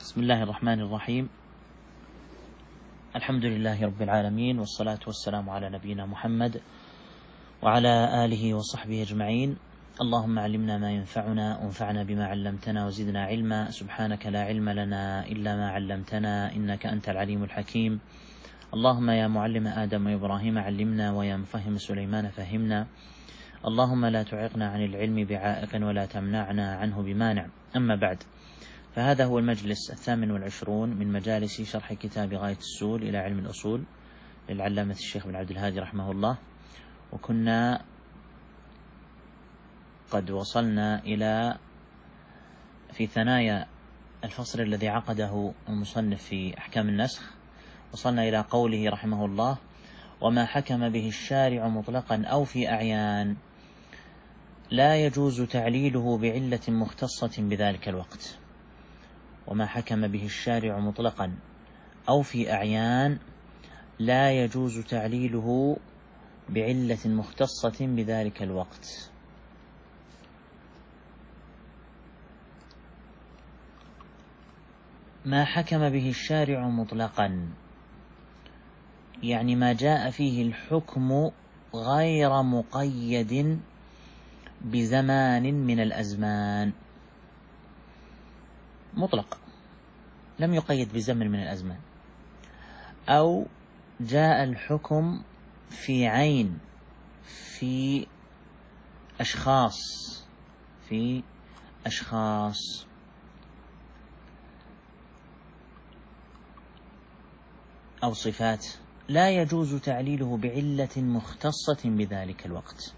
بسم الله الرحمن الرحيم. الحمد لله رب العالمين، والصلاة والسلام على نبينا محمد وعلى آله وصحبه أجمعين. اللهم علمنا ما ينفعنا وانفعنا بما علمتنا وزدنا علما. سبحانك لا علم لنا إلا ما علمتنا إنك أنت العليم الحكيم. اللهم يا معلم آدم وإبراهيم علمنا، ويا مفهم سليمان فهمنا. اللهم لا تعقنا عن العلم بعائق ولا تمنعنا عنه بمانع. أما بعد، فهذا هو المجلس 28 من مجالس شرح كتاب غاية السول إلى علم الأصول للعلامة الشيخ بن عبد الهادي رحمه الله. وكنا قد وصلنا إلى في ثنايا الفصل الذي عقده المصنف في أحكام النسخ. وصلنا إلى قوله رحمه الله: وما حكم به الشارع مطلقا أو في أعيان لا يجوز تعليله بعلة مختصة بذلك الوقت. وما حكم به الشارع مطلقا أو في أعيان لا يجوز تعليله بعلة مختصة بذلك الوقت. ما حكم به الشارع مطلقا يعني ما جاء فيه الحكم غير مقيد بزمان من الأزمان، مطلق لم يقيد بزمن من الأزمان، أو جاء الحكم في عين، في أشخاص أو صفات، لا يجوز تعليله بعلة مختصة بذلك الوقت.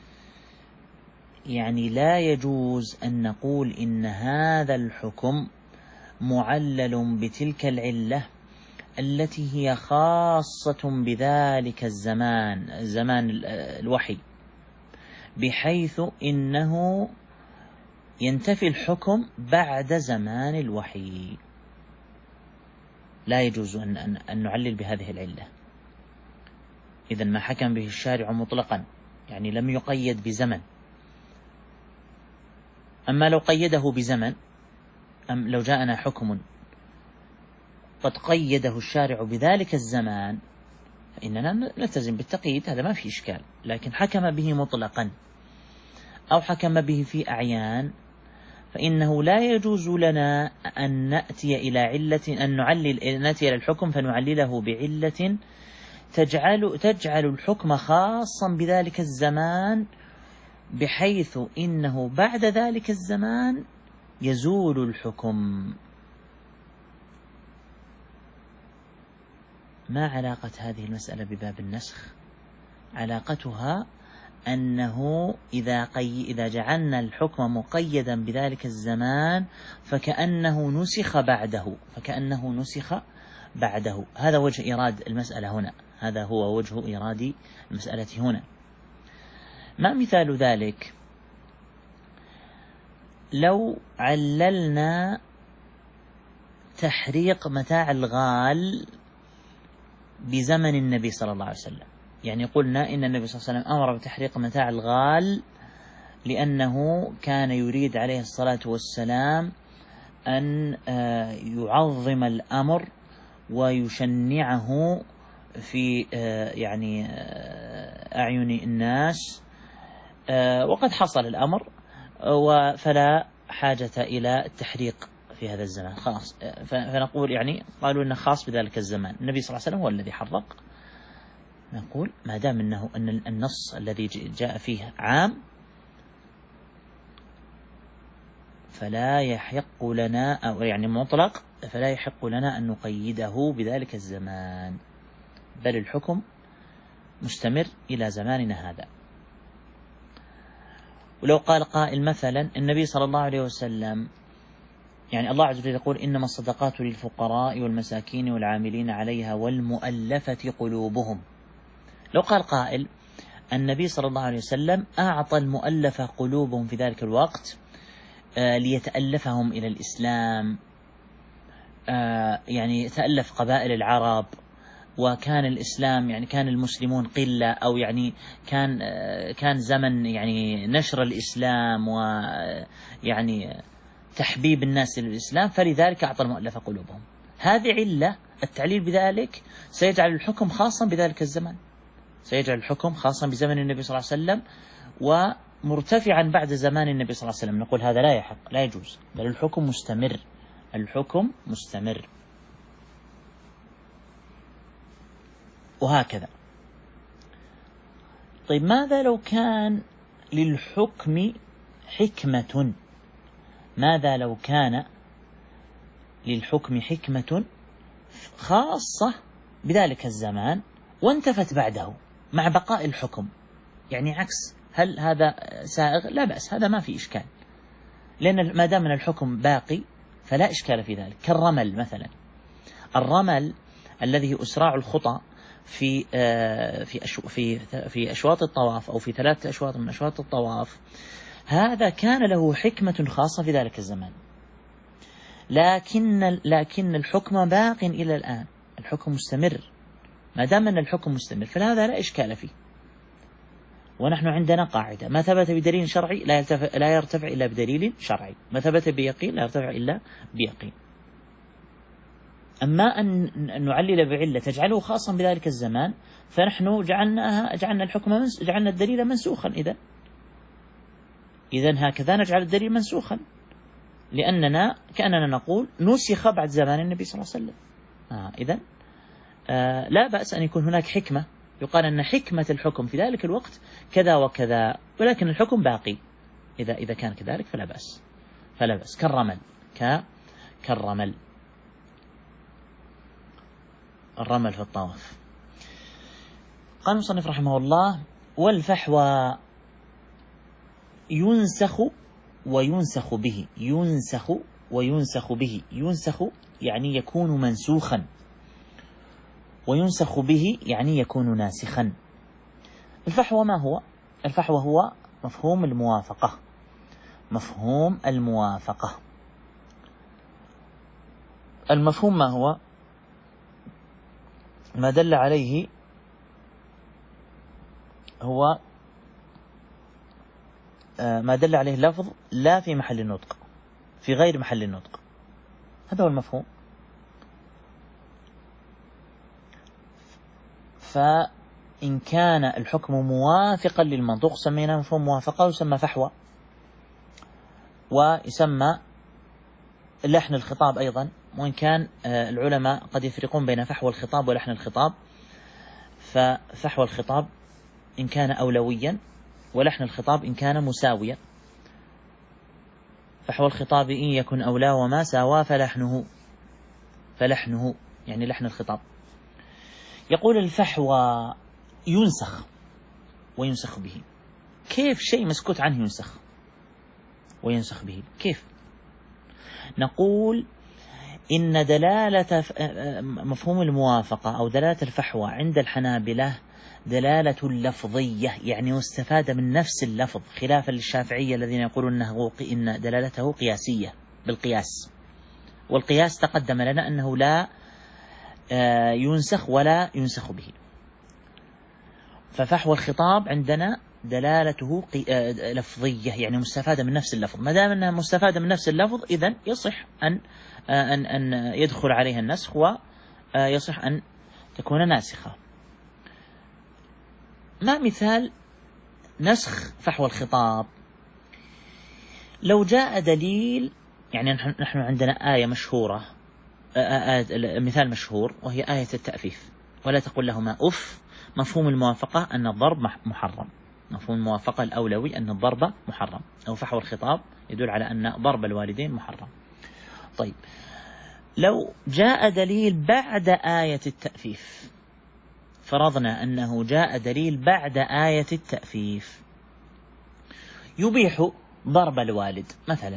يعني لا يجوز أن نقول إن هذا الحكم معلل بتلك العلة التي هي خاصة بذلك زمان الوحي، بحيث إنه ينتفي الحكم بعد زمان الوحي. لا يجوز أن نعلل بهذه العلة. إذن ما حكم به الشارع مطلقا يعني لم يقيد بزمن. أما لو قيده بزمن، أم لو جاءنا حكم قد قيده الشارع بذلك الزمان فإننا نلتزم بالتقييد، هذا ما في إشكال. لكن حكم به مطلقا أو حكم به في أعيان فإنه لا يجوز لنا أن نأتي إلى علة، نأتي إلى الحكم فنعلله بعلة تجعل الحكم خاصا بذلك الزمان، بحيث إنه بعد ذلك الزمان يزول الحكم. ما علاقة هذه المسألة بباب النسخ؟ علاقتها أنه إذا جعلنا الحكم مقيدا بذلك الزمان فكأنه نسخ بعده. هذا وجه إيراد المسألة هنا، هذا هو وجه إيراد المسألة هنا. ما مثال ذلك؟ لو عللنا تحريق متاع الغال بزمن النبي صلى الله عليه وسلم، يعني قلنا إن النبي صلى الله عليه وسلم أمر بتحريق متاع الغال لأنه كان يريد عليه الصلاة والسلام أن يعظم الأمر ويشنعه في أعين الناس، وقد حصل الأمر فلا حاجة إلى التحريق في هذا الزمان خلاص. فنقول قالوا إنه خاص بذلك الزمان، النبي صلى الله عليه وسلم هو الذي حرق. نقول ما دام أن النص الذي جاء فيه عام فلا يحق لنا، أو مطلق، فلا يحق لنا أن نقيده بذلك الزمان، بل الحكم مستمر إلى زماننا هذا. ولو قال قائل مثلا النبي صلى الله عليه وسلم، الله عز وجل يقول: إنما الصدقات للفقراء والمساكين والعاملين عليها والمؤلفة قلوبهم. لو قال قائل النبي صلى الله عليه وسلم أعطى المؤلفة قلوبهم في ذلك الوقت ليتألفهم إلى الإسلام، تألف قبائل العرب، وكان الإسلام كان المسلمون قلة، أو كان زمن نشر الإسلام، تحبيب الناس للإسلام، فلذلك أعطى المؤلف قلوبهم. هذه علة التعليل بذلك سيجعل الحكم خاصا بذلك الزمان، سيجعل الحكم خاصا بزمن النبي صلى الله عليه وسلم ومرتفعا بعد زمان النبي صلى الله عليه وسلم. نقول هذا لا يحق، لا يجوز، بل الحكم مستمر، الحكم مستمر. وهكذا. طيب ماذا لو كان للحكم حكمة؟ ماذا لو كان للحكم حكمة خاصة بذلك الزمان وانتفت بعده مع بقاء الحكم؟ يعني عكس، هل هذا سائغ؟ لا بأس، هذا ما في إشكال، لأن ما دام الحكم باقي فلا إشكال في ذلك. كالرمل مثلا، الرمل الذي أسراع الخطى في أشواط الطواف أو في 3 أشواط من أشواط الطواف، هذا كان له حكمة خاصة في ذلك الزمان، لكن الحكم باق إلى الآن، الحكم مستمر. ما دام أن الحكم مستمر فهذا لا إشكال فيه. ونحن عندنا قاعدة: ما ثبت بدليل شرعي لا يرتفع إلا بدليل شرعي، ما ثبت بيقين لا يرتفع إلا بيقين. أما أن نعلل بعلة تجعله خاصا بذلك الزمان، فنحن جعلنا الدليل منسوخا. إذن هكذا نجعل الدليل منسوخا، لأننا كأننا نقول نسخ بعد زمان النبي صلى الله عليه وسلم. إذن لا بأس أن يكون هناك حكمة، يقال أن حكمة الحكم في ذلك الوقت كذا وكذا، ولكن الحكم باقي. إذا كان كذلك فلا بأس، كالرمل، كالرمل، الرمل في الطواف. قال المصنف رحمه الله: والفحوى ينسخ وينسخ به. ينسخ وينسخ به، ينسخ يعني يكون منسوخا، وينسخ به يعني يكون ناسخا. الفحوى ما هو؟ الفحوى هو مفهوم الموافقة. مفهوم الموافقة، المفهوم ما هو؟ ما دل عليه هو ما دل عليه لفظ لا في محل النطق، في غير محل النطق، هذا هو المفهوم. فإن كان الحكم موافقا للمنطوق سمينا مفهوم موافقة، ويسمى فحوى، ويسمى لحن الخطاب أيضا، وإن كان العلماء قد يفرقون بين فحوى الخطاب ولحن الخطاب. ففحوى الخطاب إن كان أولويا، ولحن الخطاب إن كان مساويا. فحوى الخطاب إن يكن أولى وما ساوى فلحنه يعني لحن الخطاب. يقول الفحوى ينسخ وينسخ به. كيف شيء مسكوت عنه ينسخ وينسخ به؟ كيف؟ نقول إن دلالة مفهوم الموافقة أو دلالة الفحوى عند الحنابلة دلالة لفظية، يعني يستفاد من نفس اللفظ، خلافا للشافعية الذين يقولون إن دلالته قياسية بالقياس، والقياس تقدم لنا أنه لا ينسخ ولا ينسخ به. ففحوى الخطاب عندنا دلالته لفظية، يعني مستفادة من نفس اللفظ. ما دام أنها مستفادة من نفس اللفظ إذن يصح أن يدخل عليها النسخ، ويصح أن تكون ناسخة. ما مثال نسخ فحوى الخطاب؟ لو جاء دليل، يعني نحن عندنا آية مشهورة، مثال مشهور، وهي آية التأفيف: ولا تقل لهما أف. مفهوم الموافقة أن الضرب محرم، مفهوم الموافقة الأولوي أن الضرب محرم، أو فحوى الخطاب يدل على أن ضرب الوالدين محرم. طيب لو جاء دليل بعد آية التأفيف، فرضنا أنه جاء دليل بعد آية التأفيف يبيح ضرب الوالد مثلا،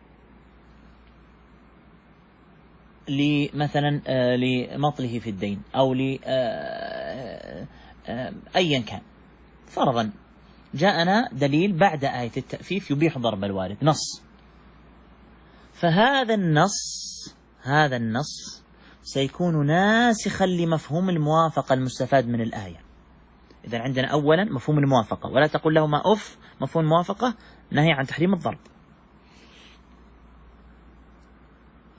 مثلا لمطله في الدين، أو أيا كان، فرضا جاءنا دليل بعد آية التأفيف يبيح ضرب الوالد، نص. فهذا النص سيكون ناسخا لمفهوم الموافقة المستفاد من الآية. إذن عندنا أولا مفهوم الموافقة: ولا تقل لهما أف، مفهوم الموافقة نهي عن تحريم الضرب.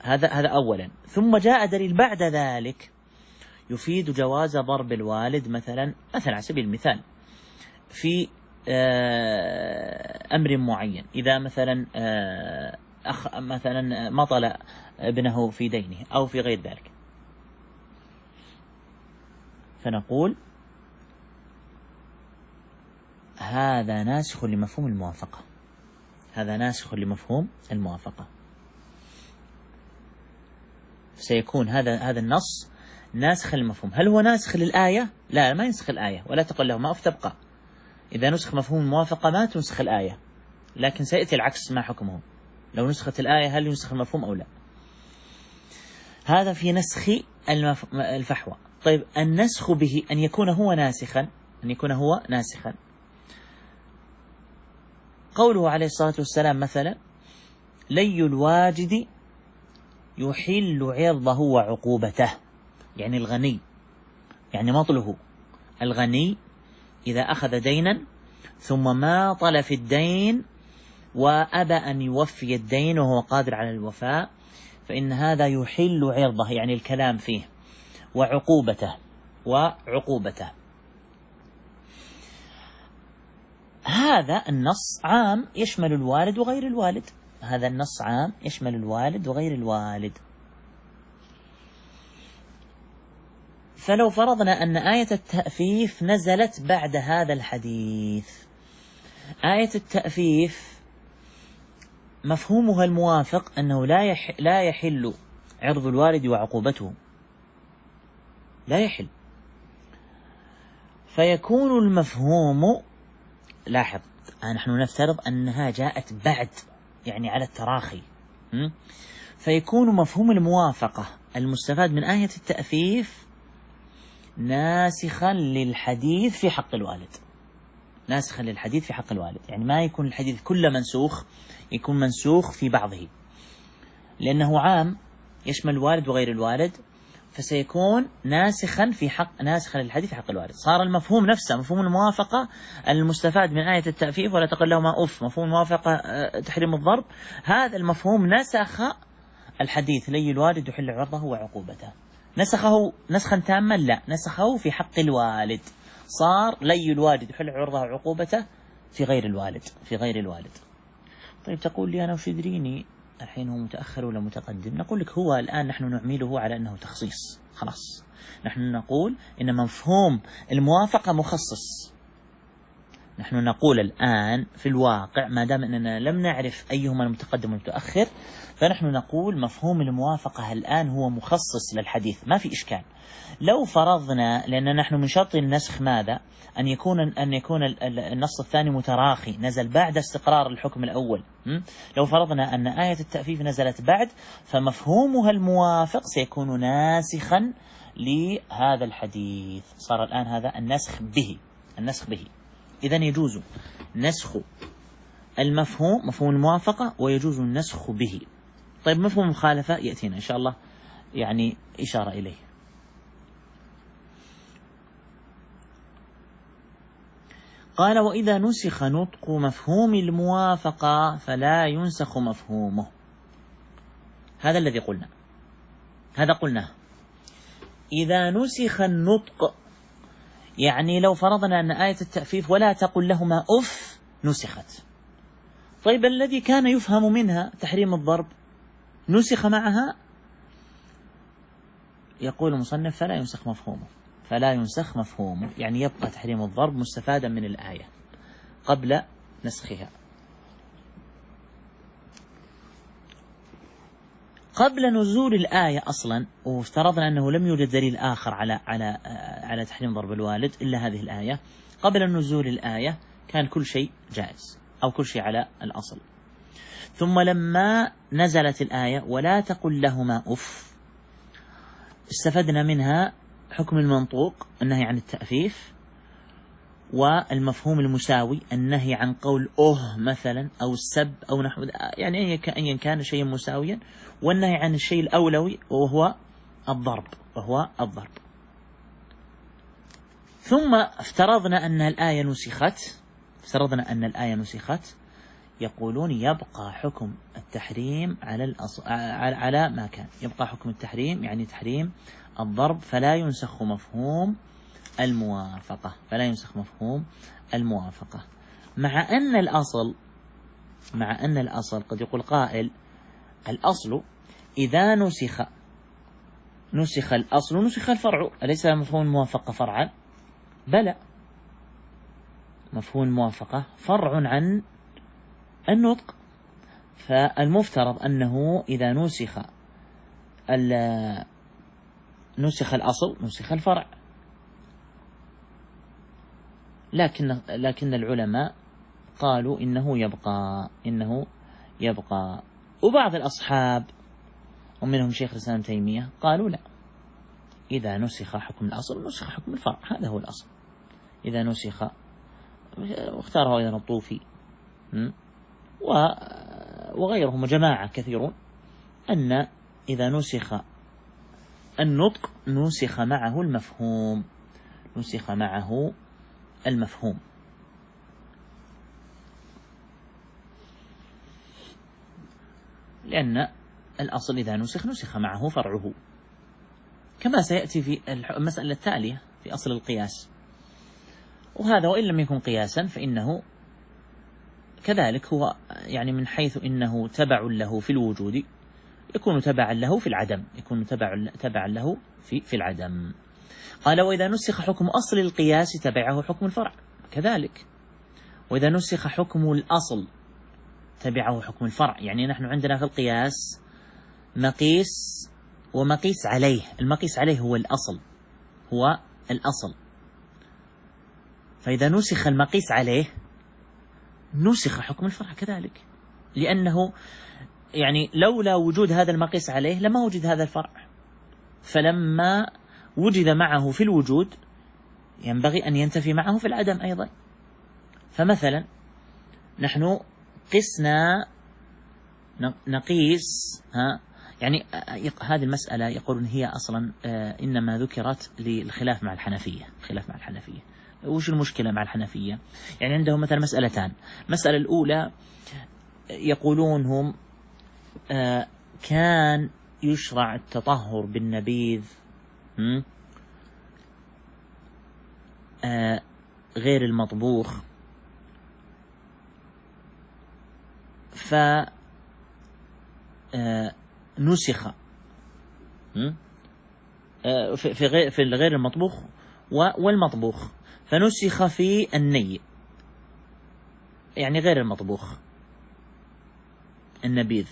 هذا أولا. ثم جاء دليل بعد ذلك يفيد جواز ضرب الوالد مثلا على سبيل المثال في أمر معين، إذا مثلا مثلا مطل ابنه في دينه أو في غير ذلك، فنقول هذا ناسخ لمفهوم الموافقة، هذا ناسخ لمفهوم الموافقة. سيكون هذا النص ناسخ للمفهوم. هل هو ناسخ للآية؟ لا، ما ينسخ الآية، ولا تقل له ما تبقى. إذا نسخ مفهوم الموافقة ما تنسخ الآية، لكن سيأتي العكس ما حكمه لو نسخت الآية، هل ينسخ المفهوم أو لا. هذا في نسخ الفحوى. طيب النسخ به أن يكون هو ناسخا، قوله عليه الصلاة والسلام مثلا لي الواجد يحل عرضه وعقوبته، يعني الغني، يعني مطله الغني إذا أخذ دينا ثم ماطل في الدين وأبى أن يوفي الدين وهو قادر على الوفاء، فإن هذا يحل عرضه، يعني الكلام فيه، وعقوبته. هذا النص عام يشمل الوالد وغير الوالد، هذا النص عام يشمل الوالد وغير الوالد. فلو فرضنا أن آية التأفيف نزلت بعد هذا الحديث، آية التأفيف مفهومها الموافق أنه لا يحل عرض الوالد وعقوبته، لا يحل. فيكون المفهوم، لاحظ نحن نفترض أنها جاءت بعد، يعني على التراخي، فيكون مفهوم الموافقة المستفاد من آية التأفيف ناسخا للحديث في حق الوالد، ناسخا للحديث في حق الوالد، يعني ما يكون الحديث كله منسوخ، يكون منسوخ في بعضه، لأنه عام يشمل الوالد وغير الوالد، فسيكون ناسخا للحديث في حق الوالد. صار المفهوم نفسه، مفهوم الموافقة المستفاد من آية التأفيف ولا تقل لهما أف، مفهوم الموافقة تحريم الضرب، هذا المفهوم نسخ الحديث لي الوالد يحل عرضه وعقوبته. نسخه نسخا تاما؟ لا، نسخه في حق الوالد، صار لي الوالد يحل عرضه وعقوبته في غير الوالد. طيب تقول لي أنا وش يدريني الحين هو متأخر ولا متقدم؟ نقول لك هو الآن نحن نعمله على أنه تخصيص، خلاص نحن نقول إن مفهوم الموافقة مخصص. نحن نقول الآن في الواقع ما دام أننا لم نعرف أيهما المتقدم والمتأخر، فنحن نقول مفهوم الموافقة الآن هو مخصص للحديث، ما في إشكال. لو فرضنا، لأن نحن من شرط النسخ ماذا؟ أن يكون النص الثاني متراخي، نزل بعد استقرار الحكم الأول. لو فرضنا أن آية التأفيف نزلت بعد، فمفهومها الموافق سيكون ناسخا لهذا الحديث. صار الآن هذا النسخ به. إذن يجوز نسخ المفهوم، مفهوم الموافقة، ويجوز النسخ به. طيب مفهوم المخالفة يأتينا إن شاء الله يعني إشارة إليه. قال وإذا نسخ نطق مفهوم الموافقة فلا ينسخ مفهومه. هذا الذي قلنا، هذا قلناه. إذا نسخ النطق، يعني لو فرضنا أن آية التأفيف ولا تقل لهما أف نسخت، طيب الذي كان يفهم منها تحريم الضرب نسخ معها، يقول المصنف فلا ينسخ مفهومه، يعني يبقى تحريم الضرب مستفادا من الآية قبل نسخها. قبل نزول الآية أصلا، وافترضنا أنه لم يوجد دليل آخر على تحريم ضرب الوالد إلا هذه الآية، قبل نزول الآية كان كل شيء جائز أو كل شيء على الأصل. ثم لما نزلت الآية ولا تقل لهما أف، استفدنا منها حكم المنطوق النهي عن التأفيف، والمفهوم المساوي النهي عن قول مثلا أو السب أو نحو، يعني أيا كان شيء مساويا، والنهي عن الشيء الأولوي وهو الضرب. ثم افترضنا أن الآية نسخت، يقولون يبقى حكم التحريم على الأصل، على ما كان، يبقى حكم التحريم يعني تحريم الضرب، فلا ينسخ مفهوم الموافقة، فلا ينسخ مفهوم الموافقة. مع أن الأصل قد يقول قائل الأصل إذا نسخ الأصل نسخ الفرع، أليس مفهوم الموافقة فرعا؟ بلى، مفهوم الموافقة فرع عن النطق، فالمفترض أنه إذا نسخ الأصل نسخ الفرع، لكن العلماء قالوا إنه يبقى. وبعض الأصحاب ومنهم شيخ الإسلام تيمية قالوا لا، إذا نسخ حكم الأصل نسخ حكم الفرع، هذا هو الأصل. إذا نسخ، واختاره أيضا الطوفي وغيرهم وجماعة كثيرون، أن إذا نسخ النطق نسخ معه المفهوم، لأن الأصل إذا نسخ معه فرعه، كما سيأتي في المسألة التالية في أصل القياس. وهذا وإن لم يكن قياسا فإنه كذلك هو يعني من حيث إنه تبع له في الوجود يكون تبعا له في العدم، تبعا له في العدم. قال وإذا نسخ حكم أصل القياس تبعه حكم الفرع كذلك، وإذا نسخ حكم الأصل تبعه حكم الفرع. يعني نحن عندنا في القياس مقيس ومقيس عليه، المقيس عليه هو الأصل، فإذا نسخ المقيس عليه نسخ حكم الفرع كذلك، لأنه يعني لولا وجود هذا المقيس عليه لما وجد هذا الفرع، فلما وجد معه في الوجود ينبغي أن ينتفي معه في العدم أيضا. فمثلا نحن قسنا نقيس يعني هذه المسألة يقولون هي أصلا إنما ذكرت للخلاف مع الحنفية. وش المشكلة مع الحنفية؟ يعني عندهم مثلا مسألتان. المسألة الأولى يقولون هم كان يشرع التطهر بالنبيذ غير المطبوخ، فنسخ في الغير المطبوخ والمطبوخ، فنسخ في الني يعني غير المطبوخ النبيذ،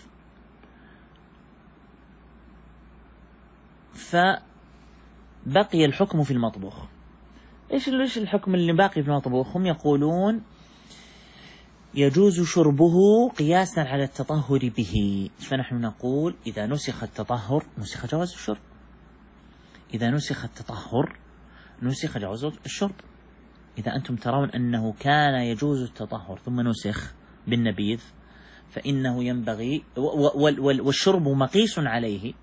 فبقي الحكم في المطبوخ. إيش الحكم اللي باقي في المطبوخ؟ هم يقولون يجوز شربه قياسا على التطهر به، فنحن نقول إذا نسخ التطهر نسخ جواز الشرب، إذا نسخ التطهر نسخ جواز الشرب. إذا أنتم ترون أنه كان يجوز التطهر ثم نسخ بالنبيذ فإنه ينبغي والشرب مقيس عليه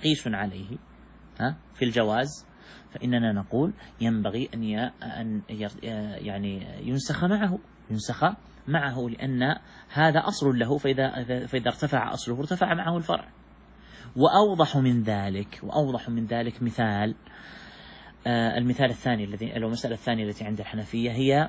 في الجواز، فإننا نقول ينبغي أن يعني ينسخ معه لأن هذا أصل له، فإذا ارتفع أصله ارتفع معه الفرع. وأوضح من ذلك مثال المثال الثاني المسألة الثانية التي عند الحنفية هي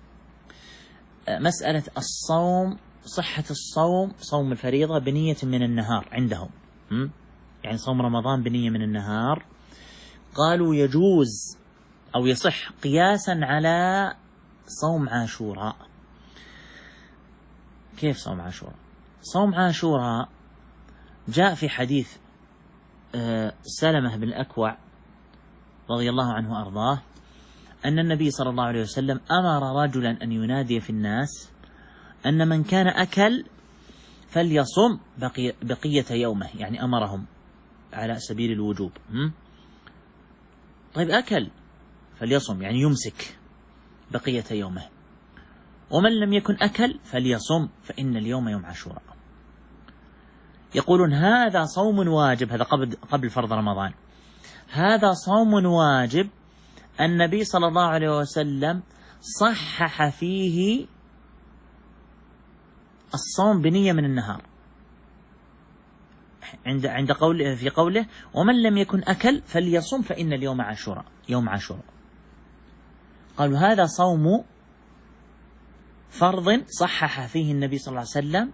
مسألة الصوم، صحة الصوم، صوم الفريضة بنية من النهار عندهم، يعني صوم رمضان بنية من النهار. قالوا يجوز أو يصح قياسا على صوم عاشوراء. كيف صوم عاشوراء؟ صوم عاشوراء جاء في حديث سلمة بن الأكوع رضي الله عنه وأرضاه أن النبي صلى الله عليه وسلم أمر رجلا أن ينادي في الناس أن من كان أكل فليصم بقية يومه، يعني أمرهم على سبيل الوجوب. طيب أكل فليصم يعني يمسك بقية يومه، ومن لم يكن أكل فليصم فإن اليوم يوم عاشوراء. يقولون هذا صوم واجب، هذا قبل فرض رمضان، هذا صوم واجب النبي صلى الله عليه وسلم صحح فيه الصوم بنية من النهار، عند قول في قوله ومن لم يكن أكل فليصم فإن اليوم عاشوراء، يوم عاشوراء. قالوا هذا صوم فرض صحح فيه النبي صلى الله عليه وسلم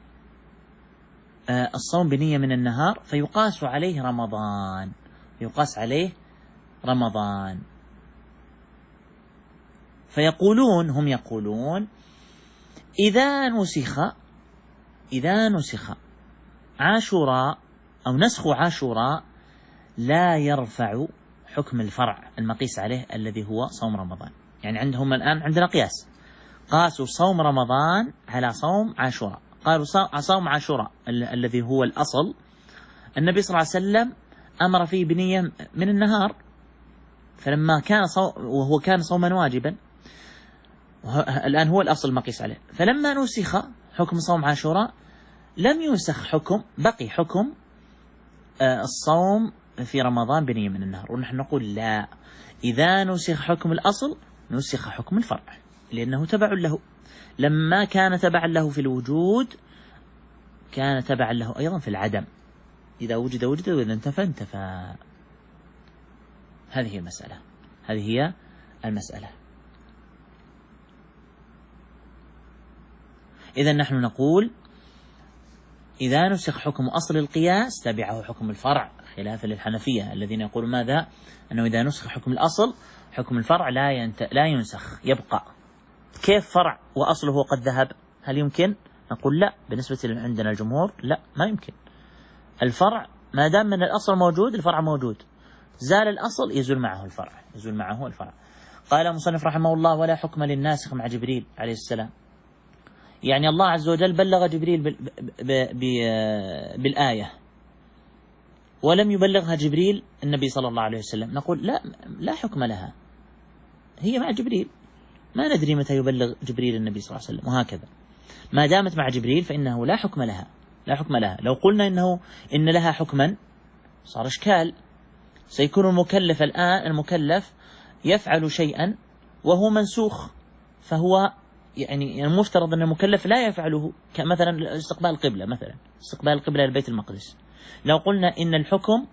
الصوم بنية من النهار، فيقاس عليه رمضان، يقاس عليه رمضان. فيقولون، هم يقولون إذا نسخ عاشوراء أو نسخ عاشوراء لا يرفع حكم الفرع المقيس عليه الذي هو صوم رمضان. يعني عندهم الآن عندنا قياس، قاسوا صوم رمضان على صوم عاشوراء. قالوا صوم عاشوراء الذي هو الأصل النبي صلى الله عليه وسلم أمر فيه بنية من النهار، فلما كان وهو كان صوما واجبا، الآن هو الأصل المقيس عليه، فلما نسخ حكم صوم عاشوراء لم ينسخ حكم، بقي حكم الصوم في رمضان بنية من النهار. ونحن نقول لا، إذا نسخ حكم الأصل نسخ حكم الفرع، لأنه تبع له. لما كان تبعا له في الوجود كان تبعا له أيضا في العدم، إذا وجد وجد وإذا انتفى انتفى. هذه هي المسألة، هذه هي المسألة. إذا نحن نقول إذا نسخ حكم أصل القياس تبعه حكم الفرع، خلافا للحنفية الذين يقولون ماذا؟ أنه إذا نسخ حكم الأصل حكم الفرع لا ينسخ، يبقى. كيف فرع وأصله قد ذهب؟ هل يمكن؟ نقول لا، بالنسبة عندنا الجمهور لا، ما يمكن. الفرع ما دام من الأصل موجود الفرع موجود، زال الأصل يزول معه الفرع، يزول معه الفرع. قال المصنف رحمه الله ولا حكم للناسخ مع جبريل عليه السلام. يعني الله عز وجل بلغ جبريل بالآية ولم يبلغها جبريل النبي صلى الله عليه وسلم، نقول لا حكم لها، هي مع جبريل، ما ندري متى يبلغ جبريل النبي صلى الله عليه وسلم، وهكذا. ما دامت مع جبريل فإنه لا حكم لها، لا حكم لها. لو قلنا إن لها حكما صار إشكال، سيكون المكلف الآن المكلف يفعل شيئا وهو منسوخ، فهو يعني المفترض أن المكلف لا يفعله، كمثلا استقبال القبلة، مثلا استقبال القبلة لبيت المقدس. لو قلنا إن الحكم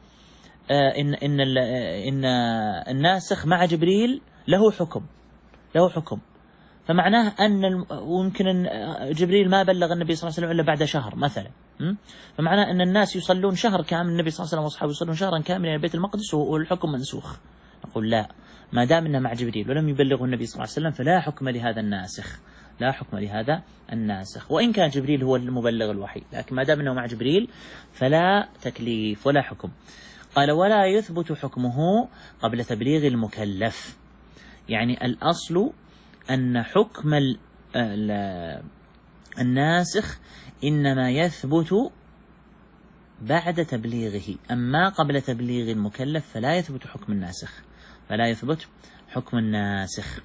إن الناسخ مع جبريل له حكم، فمعناه أن ويمكن أن جبريل ما بلغ النبي صلى الله عليه وسلم إلا بعد شهر مثلا، فمعناه أن الناس يصلون شهر كامل، النبي صلى الله عليه وسلم وأصحابه يصلون شهرا كاملا إلى بيت المقدس والحكم منسوخ. نقول لا، ما دام إنه مع جبريل ولم يبلغه النبي صلى الله عليه وسلم فلا حكم لهذا الناسخ، لا حكم لهذا الناسخ، وإن كان جبريل هو المبلغ الوحيد، لكن ما دام إنه مع جبريل فلا تكليف ولا حكم. قال ولا يثبت حكمه قبل تبليغ المكلف. يعني الأصل أن حكم الناسخ إنما يثبت بعد تبليغه، أما قبل تبليغ المكلف فلا يثبت حكم الناسخ، فلا يثبت حكم الناسخ.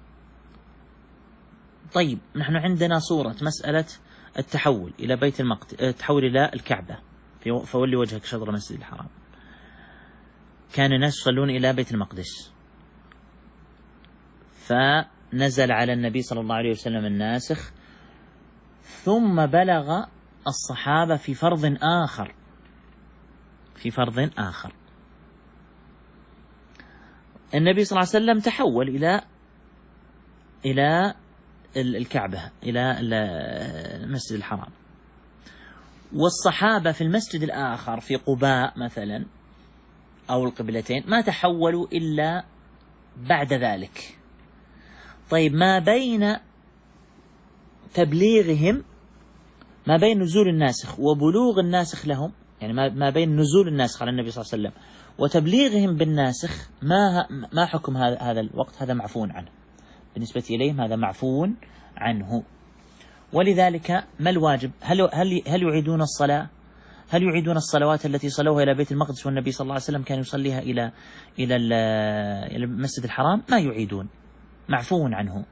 طيب، نحن عندنا صورة مسألة التحول إلى بيت المقدس، التحول إلى الكعبة، فولي وجهك شطر المسجد الحرام. كان الناس يصلون إلى بيت المقدس، فنزل على النبي صلى الله عليه وسلم الناسخ، ثم بلغ الصحابة في فرض آخر. النبي صلى الله عليه وسلم تحول إلى الكعبة، إلى المسجد الحرام، والصحابة في المسجد الآخر في قباء مثلا أو القبلتين ما تحولوا إلا بعد ذلك. طيب، ما بين تبليغهم، ما بين نزول الناسخ وبلوغ الناسخ لهم، يعني ما بين نزول الناسخ على النبي صلى الله عليه وسلم وتبليغهم بالناسخ، ما حكم هذا الوقت؟ هذا معفو عنه، بالنسبة إليهم هذا معفو عنه. ولذلك ما الواجب؟ هل يعيدون الصلاة؟ هل يعيدون الصلوات التي صلوها إلى بيت المقدس والنبي صلى الله عليه وسلم كان يصليها إلى المسجد الحرام؟ ما يعيدون، معفو عنه.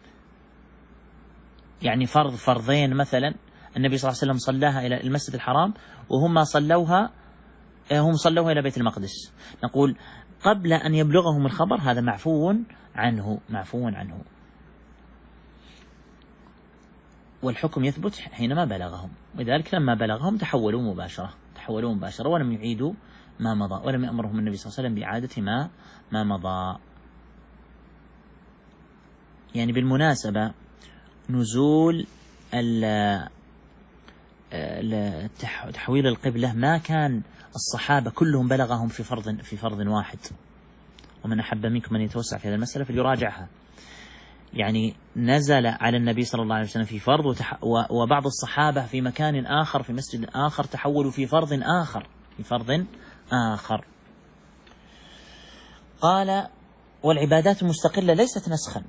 يعني فرضين مثلا النبي صلى الله عليه وسلم صلاها إلى المسجد الحرام وهم صلوها إلى بيت المقدس، نقول قبل أن يبلغهم الخبر هذا معفو عنه. والحكم يثبت حينما بلغهم، ولذلك لما بلغهم تحولوا مباشرة ولم يعيدوا ما مضى، ولم يأمرهم النبي صلى الله عليه وسلم بإعادة ما مضى. يعني بالمناسبة نزول تحويل القبلة ما كان الصحابة كلهم بلغهم في فرض واحد، ومن أحب منكم من يتوسع في هذه المسألة فليراجعها. يعني نزل على النبي صلى الله عليه وسلم في فرض، وبعض الصحابة في مكان آخر في مسجد آخر تحولوا في فرض آخر. قال: والعبادات المستقلة ليست نسخا.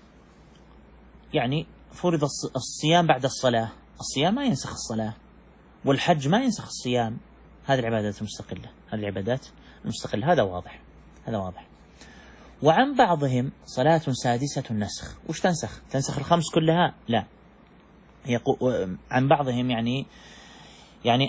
يعني فرض الصيام بعد الصلاة، الصيام ما ينسخ الصلاة، والحج ما ينسخ الصيام. هذه العبادات المستقلة، هذا واضح. وعن بعضهم صلاة سادسة النسخ. وش تنسخ الخمس كلها؟ لا. عن بعضهم يعني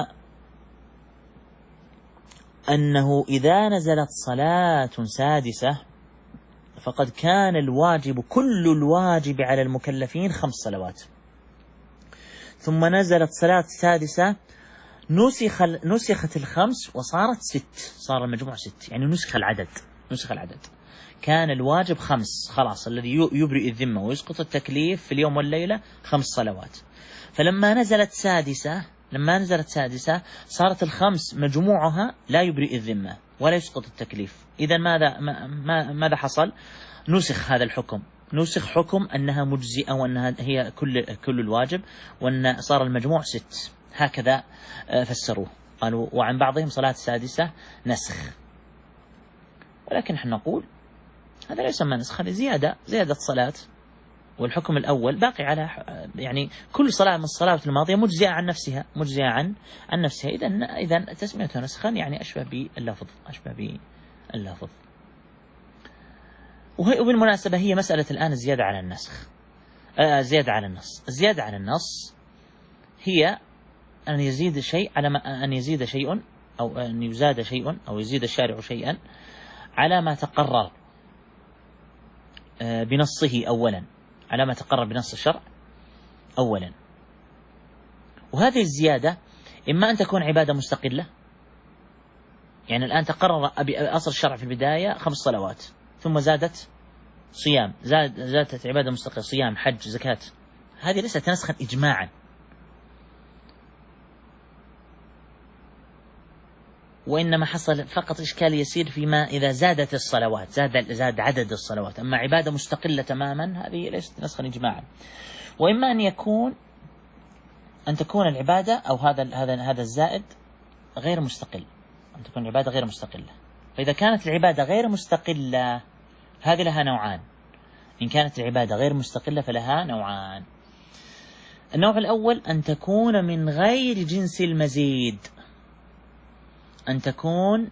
أنه إذا نزلت صلاة سادسة فقد كان كل الواجب على المكلفين 5 صلوات، ثم نزلت صلاة سادسة نسخت ال5 وصارت 6، صار المجموع 6، يعني نسخ العدد. كان الواجب 5 خلاص، الذي يبرئ الذمة ويسقط التكليف في اليوم والليلة 5 صلوات. فلما نزلت سادسة صارت ال5 مجموعها لا يبرئ الذمة ولا يسقط التكليف. إذا ماذا حصل؟ نسخ هذا الحكم، حكم أنها مجزئة وأنها هي كل الواجب، وأن صار المجموع 6. هكذا فسروه، قالوا: وعن بعضهم صلاة سادسة نسخ. ولكن نحن نقول هذا لا يسمى نسخ، هذه زيادة صلاة، والحكم الأول باقي على يعني كل صلاة من الصلوات الماضية مجزئة عن نفسها. إذا تسميتها نسخا يعني أشبه باللفظ. وبالمناسبة هي مسألة الآن الزيادة على النسخ، الزيادة على النص هي أن يزيد شيء أو أن يزاد شيء أو يزيد الشارع شيئا على ما تقرر بنصه أولا، على ما تقرر بنص الشرع أولا. وهذه الزيادة إما أن تكون عبادة مستقلة، يعني الآن تقرر أصل الشرع في البداية 5 صلوات، ثم زادت صيام، زادت عبادة مستقلة، صيام، حج، زكاة. هذه ليست نسخا إجماعا، وإنما حصل فقط إشكال يسير فيما إذا زادت الصلوات، زاد عدد الصلوات. أما عبادة مستقلة تماما هذه ليست نسخا إجماعا. وإما أن تكون العبادة أو هذا الزائد غير مستقل، أن تكون العبادة غير مستقلة. فإذا كانت العبادة غير مستقلة هذه لها نوعان. إن كانت العبادة غير مستقلة فلها نوعان. النوع الأول أن تكون من غير جنس المزيد، أن تكون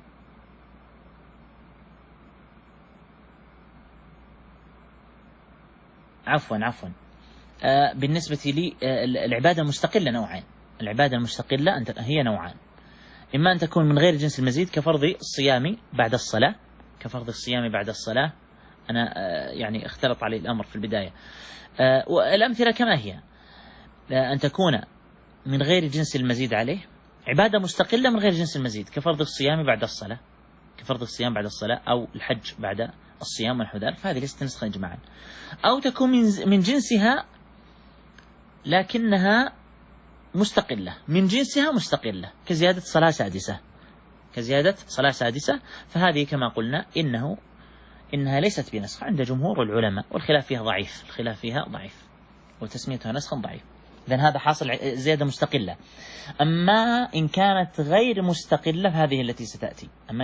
بالنسبة لي العبادة المستقلة نوعين. العبادة المستقلة هي نوعان: إما أن تكون من غير جنس المزيد كفرض الصيام بعد الصلاة. أنا يعني اختلط علي الأمر في البداية، والأمثلة كما هي: أن تكون من غير جنس المزيد عليه، عبادة مستقلة من غير جنس المزيد كفرض الصيام بعد الصلاة، أو الحج بعد الصيام ونحو ذلك، فهذه ليست نسخا إجماعا. أو تكون من جنسها لكنها مستقلة، كزيادة صلاة سادسة، فهذه كما قلنا إنها ليست بنسخ عند جمهور العلماء، والخلاف فيها ضعيف، وتسميتها نسخا ضعيف. إذن هذا حاصل زيادة مستقلة. أما إن كانت غير مستقلة فهذه التي ستأتي.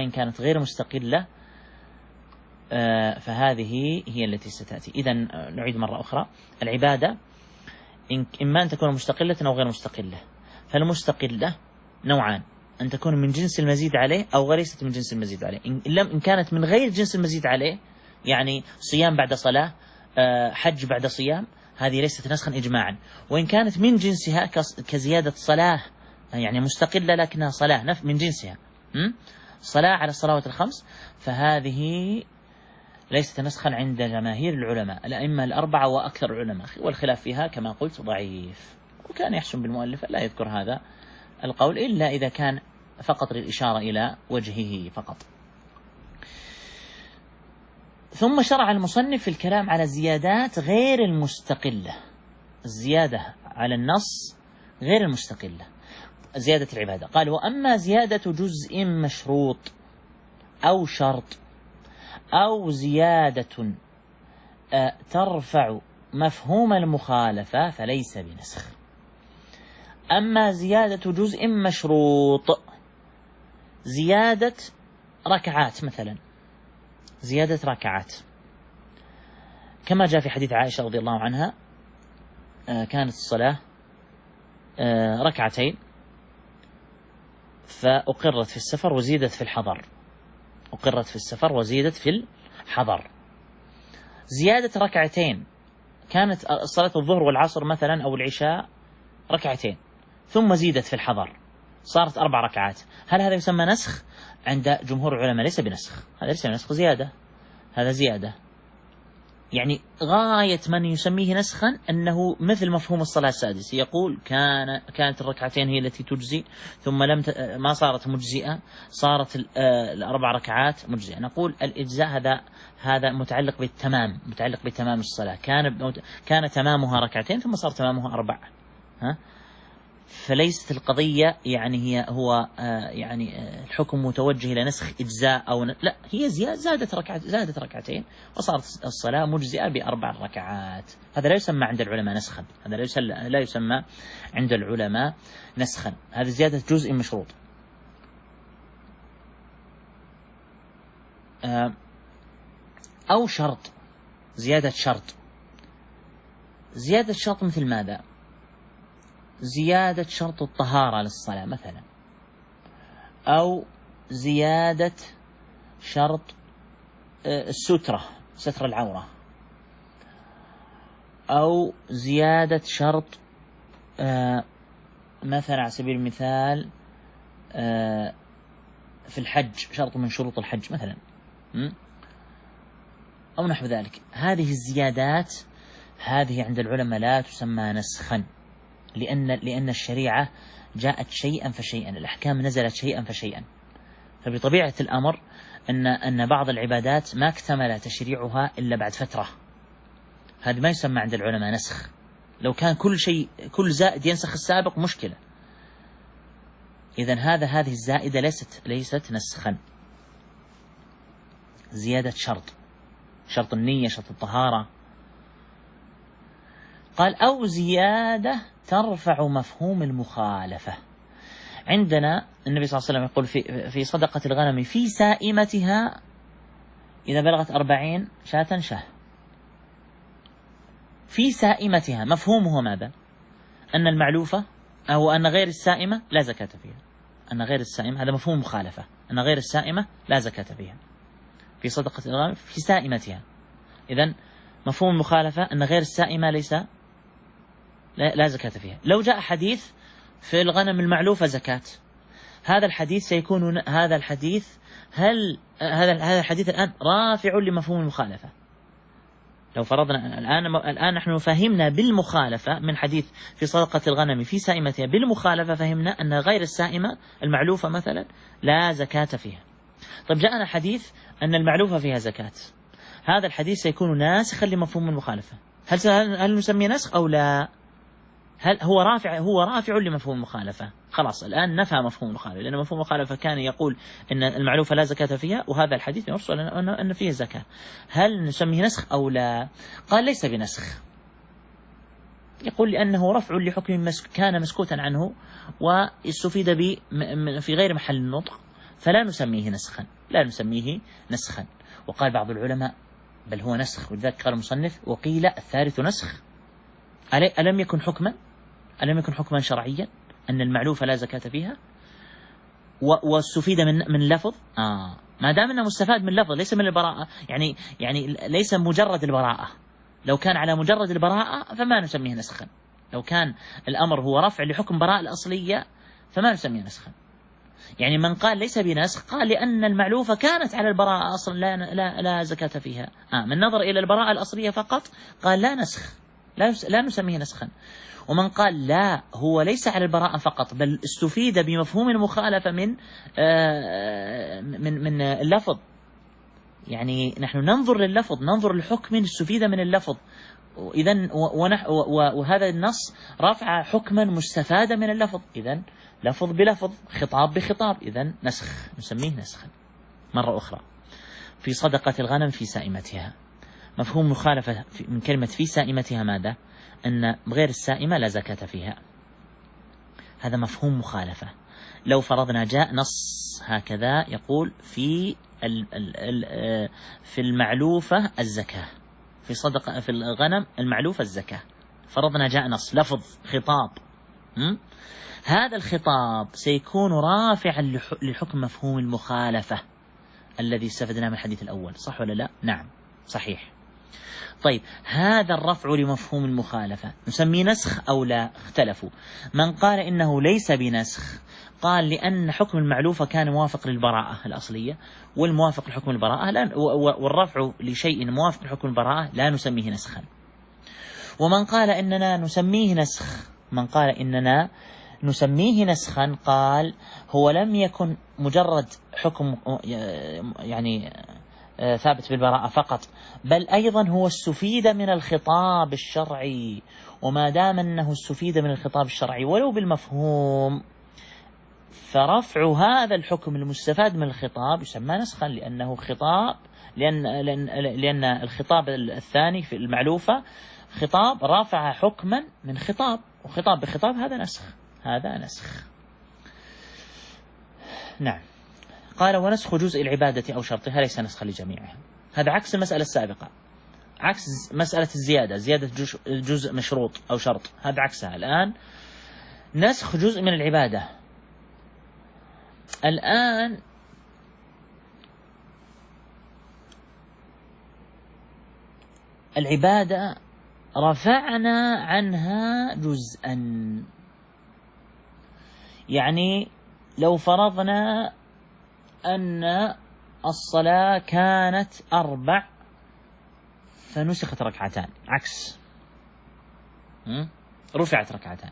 فهذه هي التي ستأتي. إذن نعيد مرة أخرى: العبادة إما أن تكون مستقلة أو غير مستقلة. فالمستقلة نوعان: أن تكون من جنس المزيد عليه أو ليست من جنس المزيد عليه. إن كانت من غير جنس المزيد عليه، يعني صيام بعد صلاة، حج بعد صيام، هذه ليست نسخا إجماعا. وإن كانت من جنسها كزيادة صلاة، يعني مستقلة لكنها صلاة من جنسها، صلاة على الصلوات الخمس، فهذه ليست نسخا عند جماهير العلماء الأئمة الأربعة وأكثر العلماء، والخلاف فيها كما قلت ضعيف. وكان يحسن بالمؤلف لا يذكر هذا القول إلا إذا كان فقط للإشارة إلى وجهه فقط. ثم شرع المصنف في الكلام على الزيادات غير المستقلة، الزيادة على النص غير المستقلة، زيادة العبادة. قال: وأما زيادة جزء مشروط أو شرط أو زيادة ترفع مفهوم المخالفة فليس بنسخ. أما زيادة جزء مشروط، زيادة ركعات مثلا، زيادة ركعات كما جاء في حديث عائشة رضي الله عنها، كانت الصلاة ركعتين فأقرت في السفر وزيدت في الحضر، أقرت في السفر وزيدت في الحضر. زيادة ركعتين، كانت صلاة الظهر والعصر مثلا أو العشاء ركعتين ثم زيدت في الحضر صارت 4 ركعات، هل هذا يسمى نسخ؟ عند جمهور العلماء ليس بنسخ، هذا ليس بنسخ، زيادة، هذا زيادة. غاية من يسميه نسخا أنه مثل مفهوم الصلاة السادسة، يقول كانت الركعتين هي التي تجزي ثم ما صارت مجزئة، صارت 4 ركعات مجزئة. نقول الإجزاء هذا متعلق بالتمام، متعلق بتمام الصلاة، كان تمامها ركعتين ثم صار تمامها 4. فليست القضية هو الحكم متوجه إلى نسخ إجزاء أو لا، هي زادت ركعتين وصارت الصلاة مجزئة ب4 ركعات. هذا لا يسمى عند العلماء نسخا، هذا لا يسمى عند العلماء نسخا، هذه زيادة جزء مشروط. أو شرط، زيادة شرط. زيادة شرط مثل ماذا؟ زيادة شرط الطهارة للصلاة مثلا، أو زيادة شرط السترة، ستر العورة، أو زيادة شرط مثلا على سبيل المثال في الحج، شرط من شروط الحج مثلا، أو نحو ذلك. هذه الزيادات هذه عند العلماء لا تسمى نسخا، لأن الشريعة جاءت شيئا فشيئا، الأحكام نزلت شيئا فشيئا. فبطبيعة الأمر أن بعض العبادات ما اكتمل تشريعها إلا بعد فترة، هذا ما يسمى عند العلماء نسخ. لو كان كل زائد ينسخ السابق مشكلة. إذن هذه الزائدة ليست نسخا. زيادة شرط النية، شرط الطهارة. قال: أو زيادة ترفع مفهوم المخالفة. عندنا النبي صلى الله عليه وسلم يقول في صدقة الغنم في سائمتها إذا بلغت 40 شاة. في سائمتها مفهومه ماذا؟ أن المعلوفة أو أن غير السائمة لا زكاة فيها. أن غير السائمة، هذا مفهوم مخالفة، أن غير السائمة لا زكاة فيها. في صدقة الغنم في سائمتها، إذن مفهوم المخالفة أن غير السائمة لا زكاة فيها. لو جاء حديث في الغنم المعلوفة زكاة، هذا الحديث هذا الحديث الآن رافع لمفهوم المخالفة. لو فرضنا الآن نحن فهمنا بالمخالفة من حديث في صدقة الغنم في سائمتها، بالمخالفة فهمنا أن غير السائمة المعلوفة مثلا لا زكاة فيها. طيب جاءنا حديث أن المعلوفة فيها زكاة، هذا الحديث سيكون ناسخا لمفهوم المخالفة. هل نسميه نسخ أو لا؟ هل هو رافع لمفهوم المخالفة؟ خلاص الآن نفى مفهوم المخالفة، لأن مفهوم المخالفة كان يقول إن المعلوفة لا زكاة فيها، وهذا الحديث يرسل أن فيه زكاة. هل نسميه نسخ أو لا؟ قال: ليس بنسخ. يقول لأنه رفع لحكم كان مسكوتا عنه واستفيد في غير محل النطق، فلا نسميه نسخا. وقال بعض العلماء بل هو نسخ، ولذلك قال المصنف: وقيل الثالث نسخ. ألم يكن حكما شرعيا أن المعلوفة لا زكاة فيها، واستفيد من لفظ. ما دام أنه مستفاد من لفظ ليس من البراءة، يعني ليس مجرد البراءة. لو كان على مجرد البراءة فما نسميه نسخا. لو كان الأمر هو رفع لحكم براءة الأصلية فما نسميه نسخا. يعني من قال ليس بنسخ قال لأن المعلوفة كانت على البراءة أصلا لا زكاة فيها. من نظر إلى البراءة الأصلية فقط قال لا نسخ، لا نسميه نسخا. ومن قال لا، هو ليس على البراءة فقط بل استفيد بمفهوم المخالفة من اللفظ. يعني نحن ننظر لللفظ، ننظر للحكم استفيد من اللفظ، إذن وهذا النص رفع حكما مستفادا من اللفظ، إذن لفظ بلفظ، خطاب بخطاب، إذن نسخ، نسميه نسخا. مرة أخرى في صدقة الغنم في سائمتها، مفهوم مخالفة من كلمة في سائمتها ماذا؟ أن غير السائمة لا زكاة فيها، هذا مفهوم مخالفة. لو فرضنا جاء نص هكذا يقول في المعلوفة الزكاة، في صدقة في الغنم المعلوفة الزكاة، فرضنا جاء نص لفظ خطاب، هذا الخطاب سيكون رافعا لحكم مفهوم المخالفة الذي استفدناه من الحديث الأول، صح ولا لا؟ نعم صحيح. طيب هذا الرفع لمفهوم المخالفة نسميه نسخ أو لا؟ اختلفوا. من قال إنه ليس بنسخ قال لأن حكم المعلوفة كان موافق للبراءة الأصلية، والموافق لحكم البراءة والرفع لشيء موافق لحكم البراءة لا نسميه نسخا. ومن قال إننا نسميه نسخ، من قال إننا نسميه نسخا قال هو لم يكن مجرد حكم يعني ثابت بالبراءة فقط، بل أيضا هو استفيد من الخطاب الشرعي، وما دام أنه استفيد من الخطاب الشرعي ولو بالمفهوم فرفع هذا الحكم المستفاد من الخطاب يسمى نسخا، لأنه خطاب، لأن الخطاب الثاني في المعلوفة خطاب رافع حكما من خطاب، وخطاب بخطاب هذا نسخ، هذا نسخ. نعم. قال ونسخ جزء العبادة أو شرطها ليس نسخا لجميعها، هذا عكس المسألة السابقة، عكس مسألة زيادة جزء مشروط أو شرط، هذا عكسها. الآن نسخ جزء من العبادة. الآن العبادة رفعنا عنها جزءا، يعني لو فرضنا أن الصلاة كانت 4 فنسخت ركعتان، عكس، رفعت ركعتان،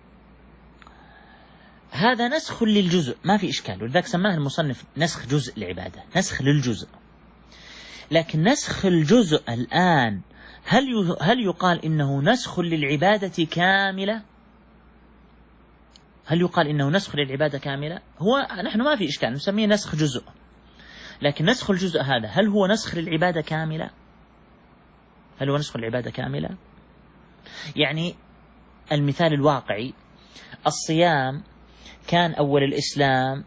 هذا نسخ للجزء ما في إشكال، ولذلك سماه المصنف نسخ جزء العبادة، نسخ للجزء. لكن نسخ الجزء الآن هل يقال إنه نسخ للعبادة كاملة؟ هل يقال إنه نسخ للعبادة كاملة؟ هو نحن ما في إشكال نسميه نسخ جزء، لكن نسخ الجزء هذا هل هو نسخ للعبادة كاملة؟ هل هو نسخ للعبادة كاملة؟ يعني المثال الواقعي، الصيام كان أول الإسلام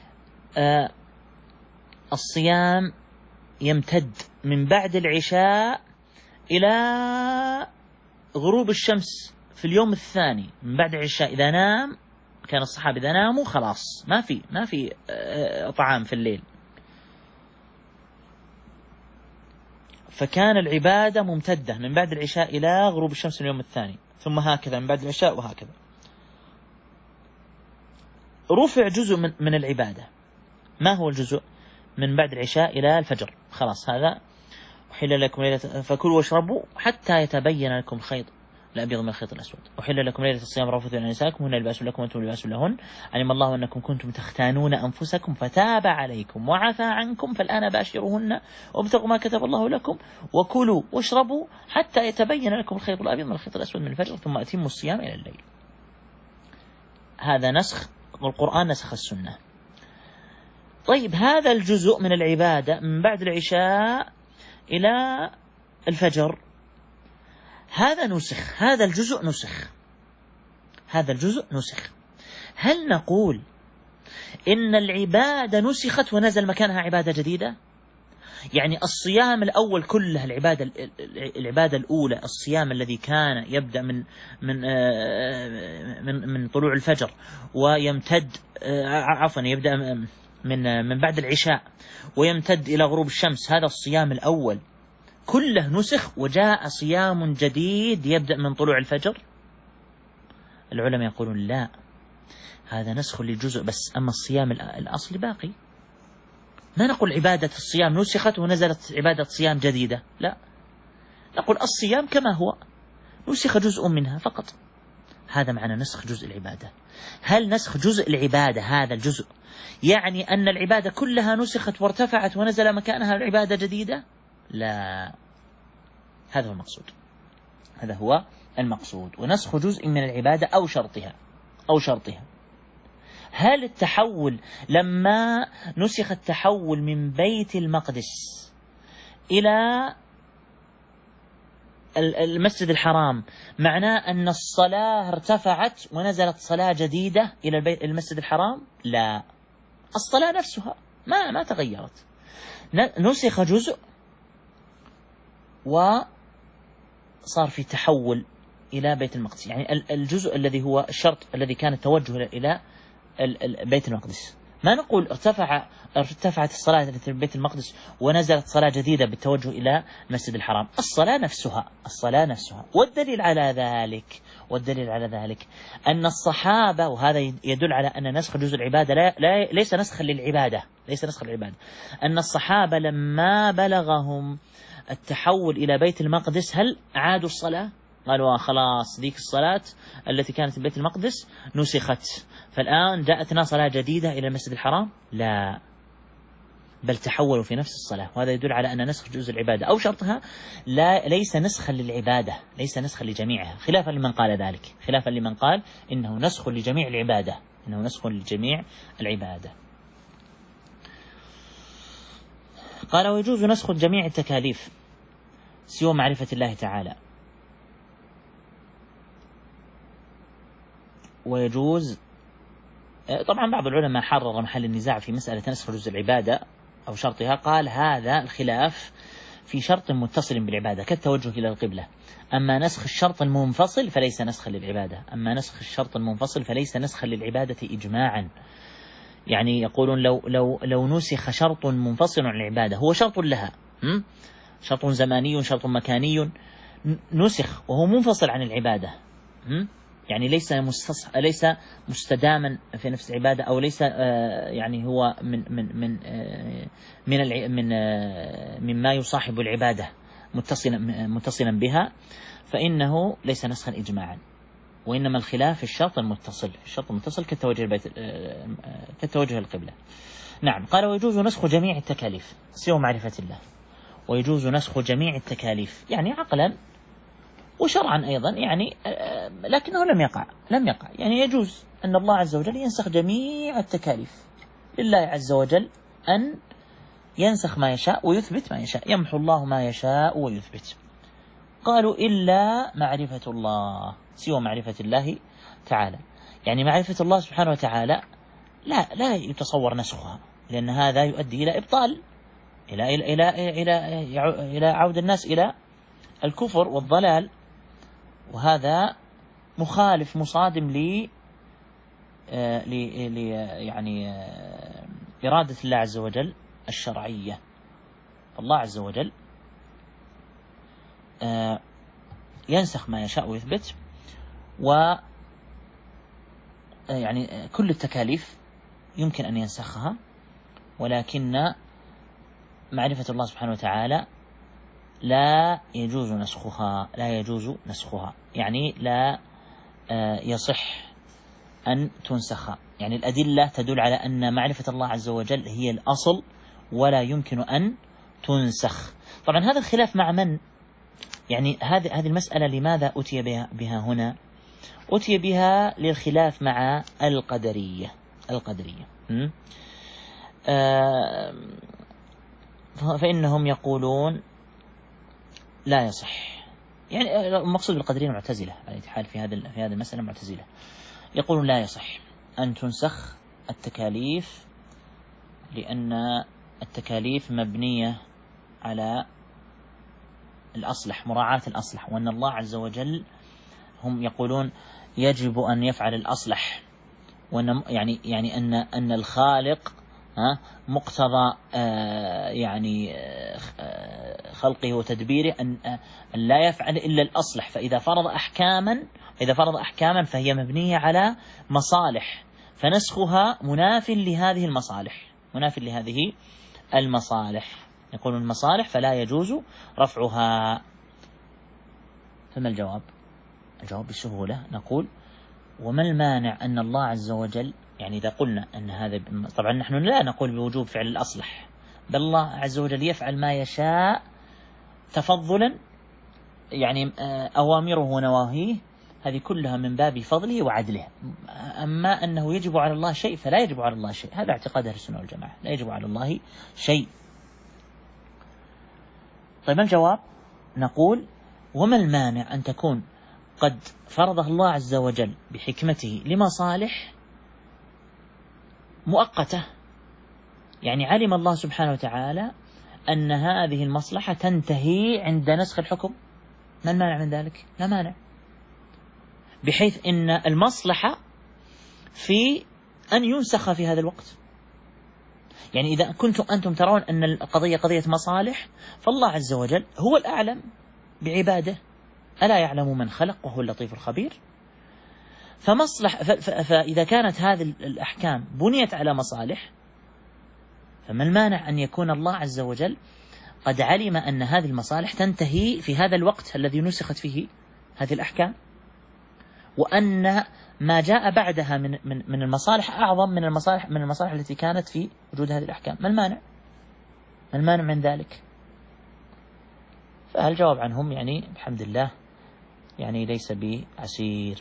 الصيام يمتد من بعد العشاء إلى غروب الشمس في اليوم الثاني من بعد العشاء. إذا نام كان الصحابة إذا ناموا خلاص ما في طعام في الليل، فكان العبادة ممتدة من بعد العشاء إلى غروب الشمس اليوم الثاني، ثم هكذا من بعد العشاء وهكذا. رفع جزء من العبادة، ما هو الجزء؟ من بعد العشاء إلى الفجر، خلاص هذا أحل لكم ليلة فكلوا واشربوا حتى يتبين لكم الخيط الأبيض من الخيط الأسود، أحل لكم ليلة الصيام رفث إلى نسائكم هن لباس لكم وأنتم لباس لهن، علم الله أنكم كنتم تختانون أنفسكم فتاب عليكم وعفى عنكم فالآن باشروهن وابتغوا ما كتب الله لكم وكلوا واشربوا حتى يتبين لكم الخيط الأبيض من الخيط الأسود من الفجر ثم أتموا الصيام إلى الليل. هذا نسخ، والقرآن نسخ السنة. طيب هذا الجزء من العبادة من بعد العشاء إلى الفجر هذا نسخ، هذا الجزء نسخ، هذا الجزء نسخ. هل نقول إن العبادة نسخت ونزل مكانها عبادة جديدة؟ يعني الصيام الأول كله العبادة الأولى، الصيام الذي كان يبدأ من طلوع الفجر ويمتد يبدأ من بعد العشاء ويمتد إلى غروب الشمس، هذا الصيام الأول كله نسخ وجاء صيام جديد يبدأ من طلوع الفجر. العلماء يقولون لا، هذا نسخ للجزء بس، أما الصيام الأصل باقي. ما نقول عبادة الصيام نسخت ونزلت عبادة صيام جديدة، لا، نقول الصيام كما هو، نسخ جزء منها فقط. هذا معنى نسخ جزء العبادة. هل نسخ جزء العبادة هذا الجزء يعني أن العبادة كلها نسخت وارتفعت ونزل مكانها العبادة جديدة؟ لا، هذا هو المقصود، هذا هو المقصود. ونسخ جزء من العبادة أو شرطها. هل التحول لما نسخ التحول من بيت المقدس إلى المسجد الحرام معناه أن الصلاة ارتفعت ونزلت صلاة جديدة إلى المسجد الحرام؟ لا، الصلاة نفسها ما تغيرت، نسخ جزء وصار في تحول إلى بيت المقدس. يعني الجزء الذي هو الشرط الذي كان التوجه إلى بيت المقدس، ما نقول ارتفعت الصلاة التي في بيت المقدس ونزلت صلاة جديدة بالتوجه إلى المسجد الحرام، الصلاة نفسها. والدليل على ذلك أن الصحابة، وهذا يدل على أن نسخ جزء العبادة ليس نسخا للعبادة، أن الصحابة لما بلغهم التحول إلى بيت المقدس هل عادوا الصلاة؟ قالوا خلاص ذيك الصلاة التي كانت في بيت المقدس نسخت، فالآن جاءتنا صلاة جديدة إلى المسجد الحرام؟ لا، بل تحولوا في نفس الصلاة. وهذا يدل على أن نسخ جزء العبادة أو شرطها ليس نسخا للعبادة، ليس نسخا لجميعها، خلافا لمن قال ذلك، خلافا لمن قال إنه نسخ لجميع العبادة، قال ويجوز نسخ جميع التكاليف سوى معرفة الله تعالى. ويجوز، طبعا بعض العلماء حرر محل النزاع في مسألة نسخ جزء العبادة أو شرطها، قال هذا الخلاف في شرط متصل بالعبادة كالتوجه إلى القبلة، أما نسخ الشرط المنفصل فليس نسخا للعبادة، إجماعا. يعني يقولون لو نسخ شرط منفصل عن العبادة هو شرط لها، شرط زماني شرط مكاني نسخ وهو منفصل عن العبادة، يعني ليس مستداما في نفس العبادة، أو ليس يعني هو مما يصاحب العبادة متصلا بها، فإنه ليس نسخا إجماعا، وإنما الخلاف في الشرط المتصل كالتوجه القبلة. نعم، قال ويجوز نسخ جميع التكاليف سوى معرفة الله. ويجوز نسخ جميع التكاليف يعني عقلا وشرعا أيضا، يعني لكنه لم يقع. يعني يجوز أن الله عز وجل ينسخ جميع التكاليف، لله عز وجل أن ينسخ ما يشاء ويثبت ما يشاء، يمحو الله ما يشاء ويثبت. قالوا إلا معرفة الله، سوى معرفة الله تعالى. يعني معرفة الله سبحانه وتعالى لا يتصور نسخها، لأن هذا يؤدي إلى إبطال، إلى عود الناس إلى الكفر والضلال، وهذا مخالف مصادم يعني إرادة الله عز وجل الشرعية. الله عز وجل ينسخ ما يشاء ويثبت، يعني كل التكاليف يمكن أن ينسخها، ولكن معرفة الله سبحانه وتعالى لا يجوز نسخها، يعني لا يصح أن تنسخ. يعني الأدلة تدل على أن معرفة الله عز وجل هي الأصل ولا يمكن أن تنسخ. طبعا هذا الخلاف مع من؟ يعني هذه المسألة لماذا أتي بها هنا؟ أتي بها للخلاف مع القدرية. فإنهم يقولون لا يصح. يعني المقصود بالقدرية المعتزلة على الحال في هذه المسألة معتزلة، يقولون لا يصح أن تنسخ التكاليف، لأن التكاليف مبنية على الأصلح، مراعاة الأصلح، وأن الله عز وجل هم يقولون يجب أن يفعل الأصلح، وأن يعني أن الخالق مقتضى يعني خلقه وتدبيره أن لا يفعل إلا الأصلح، فإذا فرض أحكاما إذا فرض أحكاما فهي مبنية على مصالح، فنسخها مناف لهذه المصالح، مناف لهذه المصالح. يقول المصالح فلا يجوز رفعها. فما الجواب؟ الجواب بسهولة نقول: وما المانع أن الله عز وجل، يعني إذا قلنا أن هذا، طبعا نحن لا نقول بوجوب فعل الأصلح، بل الله عز وجل يفعل ما يشاء تفضلا، يعني أوامره ونواهيه هذه كلها من باب فضله وعدله. أما أنه يجب على الله شيء فلا يجب على الله شيء، هذا اعتقاد أهل السنة والجماعة، لا يجب على الله شيء. طيب ما الجواب؟ نقول: وما المانع أن تكون قد فرضه الله عز وجل بحكمته لمصالح مؤقتة، يعني علم الله سبحانه وتعالى أن هذه المصلحة تنتهي عند نسخ الحكم، ما المانع من ذلك؟ لا مانع، بحيث أن المصلحة في أن ينسخ في هذا الوقت. يعني إذا كنتم أنتم ترون أن القضية قضية مصالح، فالله عز وجل هو الأعلم بعباده، ألا يعلم من خلق وهو اللطيف الخبير؟ فإذا كانت هذه الأحكام بنيت على مصالح، فما المانع أن يكون الله عز وجل قد علم أن هذه المصالح تنتهي في هذا الوقت الذي نسخت فيه هذه الأحكام، وأن ما جاء بعدها من المصالح أعظم من المصالح التي كانت في وجود هذه الأحكام. ما المانع؟ ما المانع من ذلك؟ فالجواب عنهم يعني الحمد لله يعني ليس بعسير.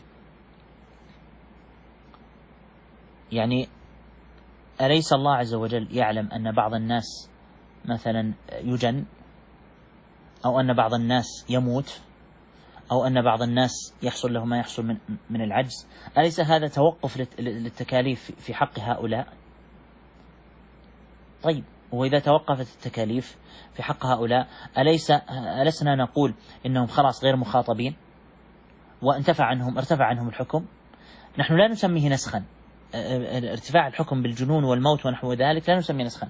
يعني أليس الله عز وجل يعلم أن بعض الناس مثلا يجن، أو أن بعض الناس يموت، أو أن بعض الناس يحصل له ما يحصل من العجز؟ أليس هذا توقف للتكاليف في حق هؤلاء؟ طيب وإذا توقفت التكاليف في حق هؤلاء ألسنا نقول إنهم خلاص غير مخاطبين وارتفع عنهم الحكم؟ نحن لا نسميه نسخا، ارتفاع الحكم بالجنون والموت ونحو ذلك لا نسميه نسخا،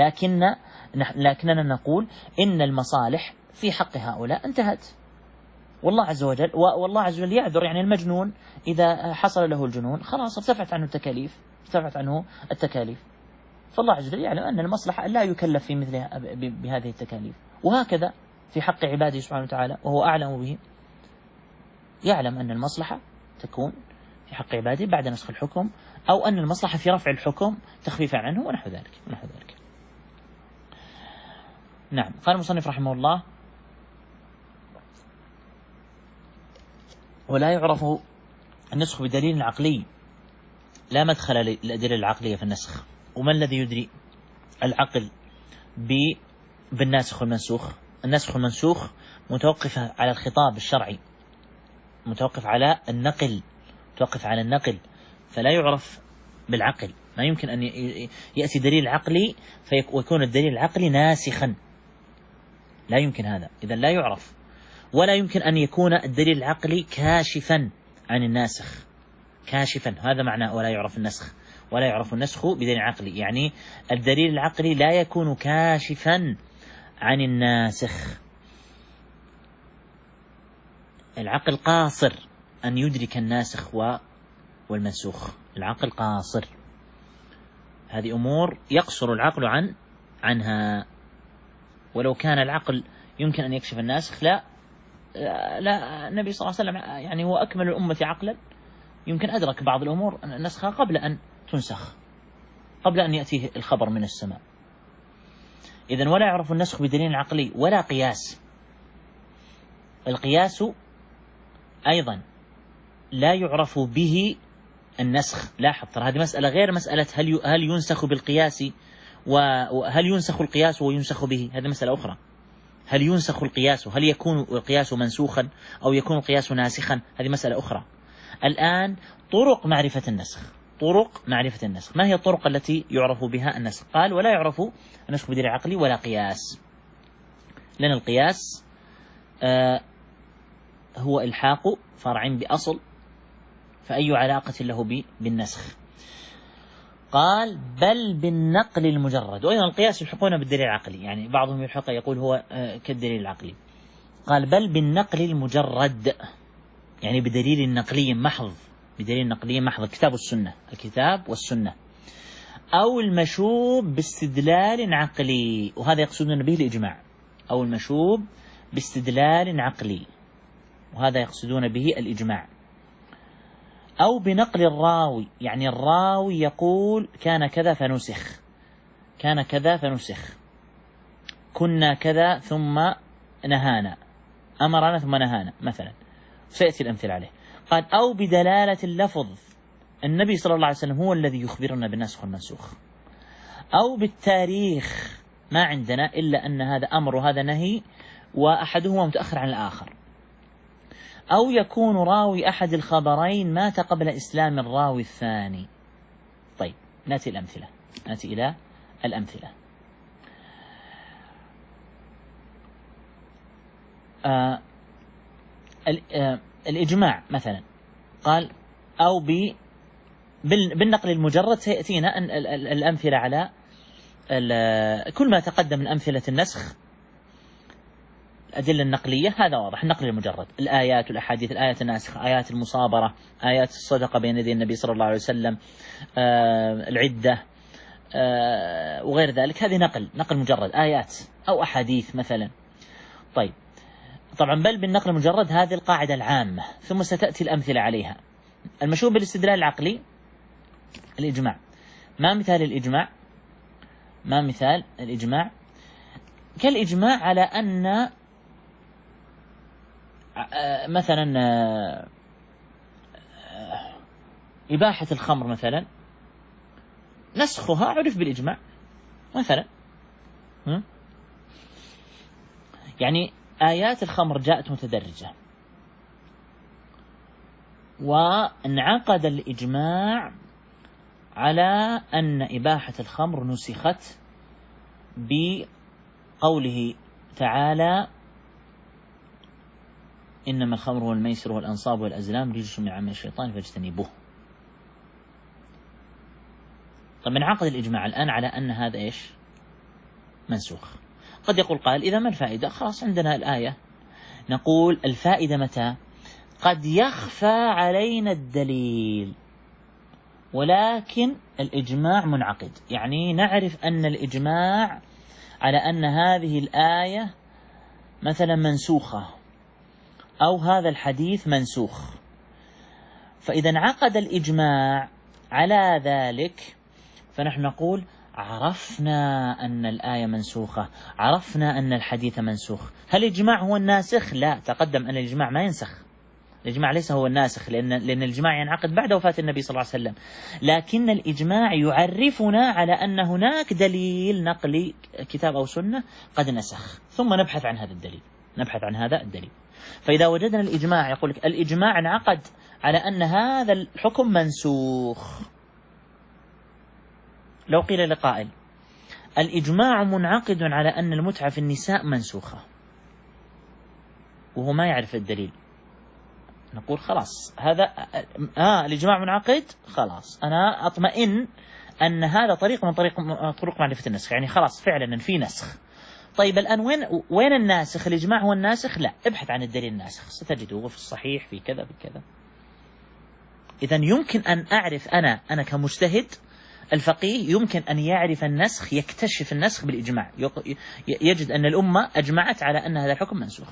لكننا نقول إن المصالح في حق هؤلاء انتهت، والله عز وجل يعذر. يعني المجنون إذا حصل له الجنون خلاص ارتفعت عنه التكاليف، فالله عز وجل يعلم أن المصلحة لا يكلف في مثلها بهذه التكاليف، وهكذا في حق عباده سبحانه وتعالى وهو أعلم به، يعلم أن المصلحة تكون في حق عباده بعد نسخ الحكم، أو أن المصلحة في رفع الحكم تخفيفا عنه ونحو ذلك. نعم. قال المصنف رحمه الله: ولا يعرف النسخ بدليل عقلي، لا مدخل للأدلة العقلية في النسخ. وما الذي يدري العقل بالناسخ والمنسوخ؟ النسخ والمنسوخ متوقفة على الخطاب الشرعي، متوقف على النقل، فلا يعرف بالعقل. ما يمكن أن يأتي دليل عقلي ويكون الدليل العقلي ناسخا، لا يمكن هذا، إذن لا يعرف. ولا يمكن أن يكون الدليل العقلي كاشفا عن الناسخ، كاشفا، هذا معنى ولا يعرف النسخ. ولا يعرف النسخ بدليل عقلي، يعني الدليل العقلي لا يكون كاشفا عن الناسخ. العقل قاصر أن يدرك الناسخ والمنسوخ، العقل قاصر، هذه أمور يقصر العقل عنها. ولو كان العقل يمكن أن يكشف الناسخ لا النبي صلى الله عليه وسلم يعني هو أكمل الأمة عقلا، يمكن أدرك بعض الأمور نسخها قبل أن تنسخ، قبل أن يأتيه الخبر من السماء. إذن ولا يعرف النسخ بدليل عقلي ولا قياس. القياس أيضا لا يعرف به النسخ. لاحظ ترى هذه مسألة غير مسألة هل ينسخ بالقياس وهل ينسخ القياس وينسخ به، هذه مسألة أخرى. هل ينسخ القياس، هل يكون القياس منسوخا أو يكون القياس ناسخا، هذه مسألة أخرى. الآن طرق معرفة النسخ، ما هي الطرق التي يعرف بها النسخ؟ قال: ولا يعرف النسخ بدليل عقلي ولا قياس، لأن القياس هو إلحاق فرع بأصل، فأي علاقة له بالنسخ؟ قال: بل بالنقل المجرد. وأيضا القياس يلحقون بالدليل العقلي، يعني بعضهم يلحق يقول هو كالدليل العقلي. قال: بل بالنقل المجرد، يعني بدليل نقلي محض، بدليل نقلي محض، الكتاب والسنة، الكتاب والسنة، أو المشوب باستدلال عقلي، وهذا يقصدون به الإجماع، أو المشوب باستدلال عقلي، وهذا يقصدون به الإجماع، أو بنقل الراوي، يعني الراوي يقول كان كذا فنسخ، كان كذا فنسخ، كنا كذا ثم نهانا، أمرنا ثم نهانا مثلا، سيأتي الأمثلة عليه. قال أو بدلالة اللفظ، النبي صلى الله عليه وسلم هو الذي يخبرنا بالنسخ والمنسوخ، أو بالتاريخ، ما عندنا إلا أن هذا أمر وهذا نهي وأحدهما متأخر عن الآخر، أو يكون راوي أحد الخبرين مات قبل إسلام الراوي الثاني. طيب نأتي الأمثلة، نأتي إلى الأمثلة. الإجماع مثلا، قال أو بالنقل المجرد، سيأتينا الأمثلة على كل ما تقدم من أمثلة النسخ، الأدلة النقلية هذا واضح، النقل المجرد، الآيات والأحاديث، الآيات الناسخة، آيات المصابرة، آيات الصدقة بين يدي النبي صلى الله عليه وسلم، العدة وغير ذلك، هذه نقل مجرد، آيات أو أحاديث مثلا. طيب طبعا بل بالنقل المجرد هذه القاعدة العامة، ثم ستأتي الأمثلة عليها. المشهور بالاستدلال العقلي الإجماع. ما مثال الإجماع؟ ما مثال الإجماع؟ كالإجماع على أن مثلا إباحة الخمر مثلا نسخها عرف بالإجماع مثلا، يعني آيات الخمر جاءت متدرجة، وانعقد الإجماع على أن إباحة الخمر نسخت بقوله تعالى إنما الخمر والميسر والأنصاب والأزلام رجس من عمل الشيطان فاجتنبوه. طب انعقد الإجماع الآن على أن هذا إيش؟ منسوخ. قد يقول قائل إذا ما الفائدة؟ خلاص عندنا الآية. نقول الفائدة متى؟ قد يخفى علينا الدليل، ولكن الإجماع منعقد، يعني نعرف أن الإجماع على أن هذه الآية مثلا منسوخة، أو هذا الحديث منسوخ. فإذا انعقد الإجماع على ذلك فنحن نقول عرفنا أن الآية منسوخة، عرفنا أن الحديث منسوخ. هل الإجماع هو الناسخ؟ لا، تقدم أن الإجماع ما ينسخ، الإجماع ليس هو الناسخ، لأن الإجماع ينعقد بعد وفاة النبي صلى الله عليه وسلم، لكن الإجماع يعرفنا على أن هناك دليل نقلي كتاب أو سنة قد نسخ، ثم نبحث عن هذا الدليل، نبحث عن هذا الدليل. فإذا وجدنا الإجماع، يقول لك الإجماع انعقد على أن هذا الحكم منسوخ. لو قيل لقائل الإجماع منعقد على أن المتعة في النساء منسوخة، وهو ما يعرف الدليل، نقول خلاص هذا الإجماع منعقد، خلاص أنا أطمئن أن هذا طريق من طرق معرفة النسخ، يعني خلاص فعلا في نسخ. طيب الآن وين الناسخ؟ الإجماع هو الناسخ؟ لا، ابحث عن الدليل الناسخ، ستجده في الصحيح في كذا في كذا. إذا يمكن أن أعرف أنا كمجتهد، الفقيه يمكن أن يعرف النسخ، يكتشف النسخ بالإجماع، يجد أن الأمة أجمعت على أن هذا الحكم منسوخ.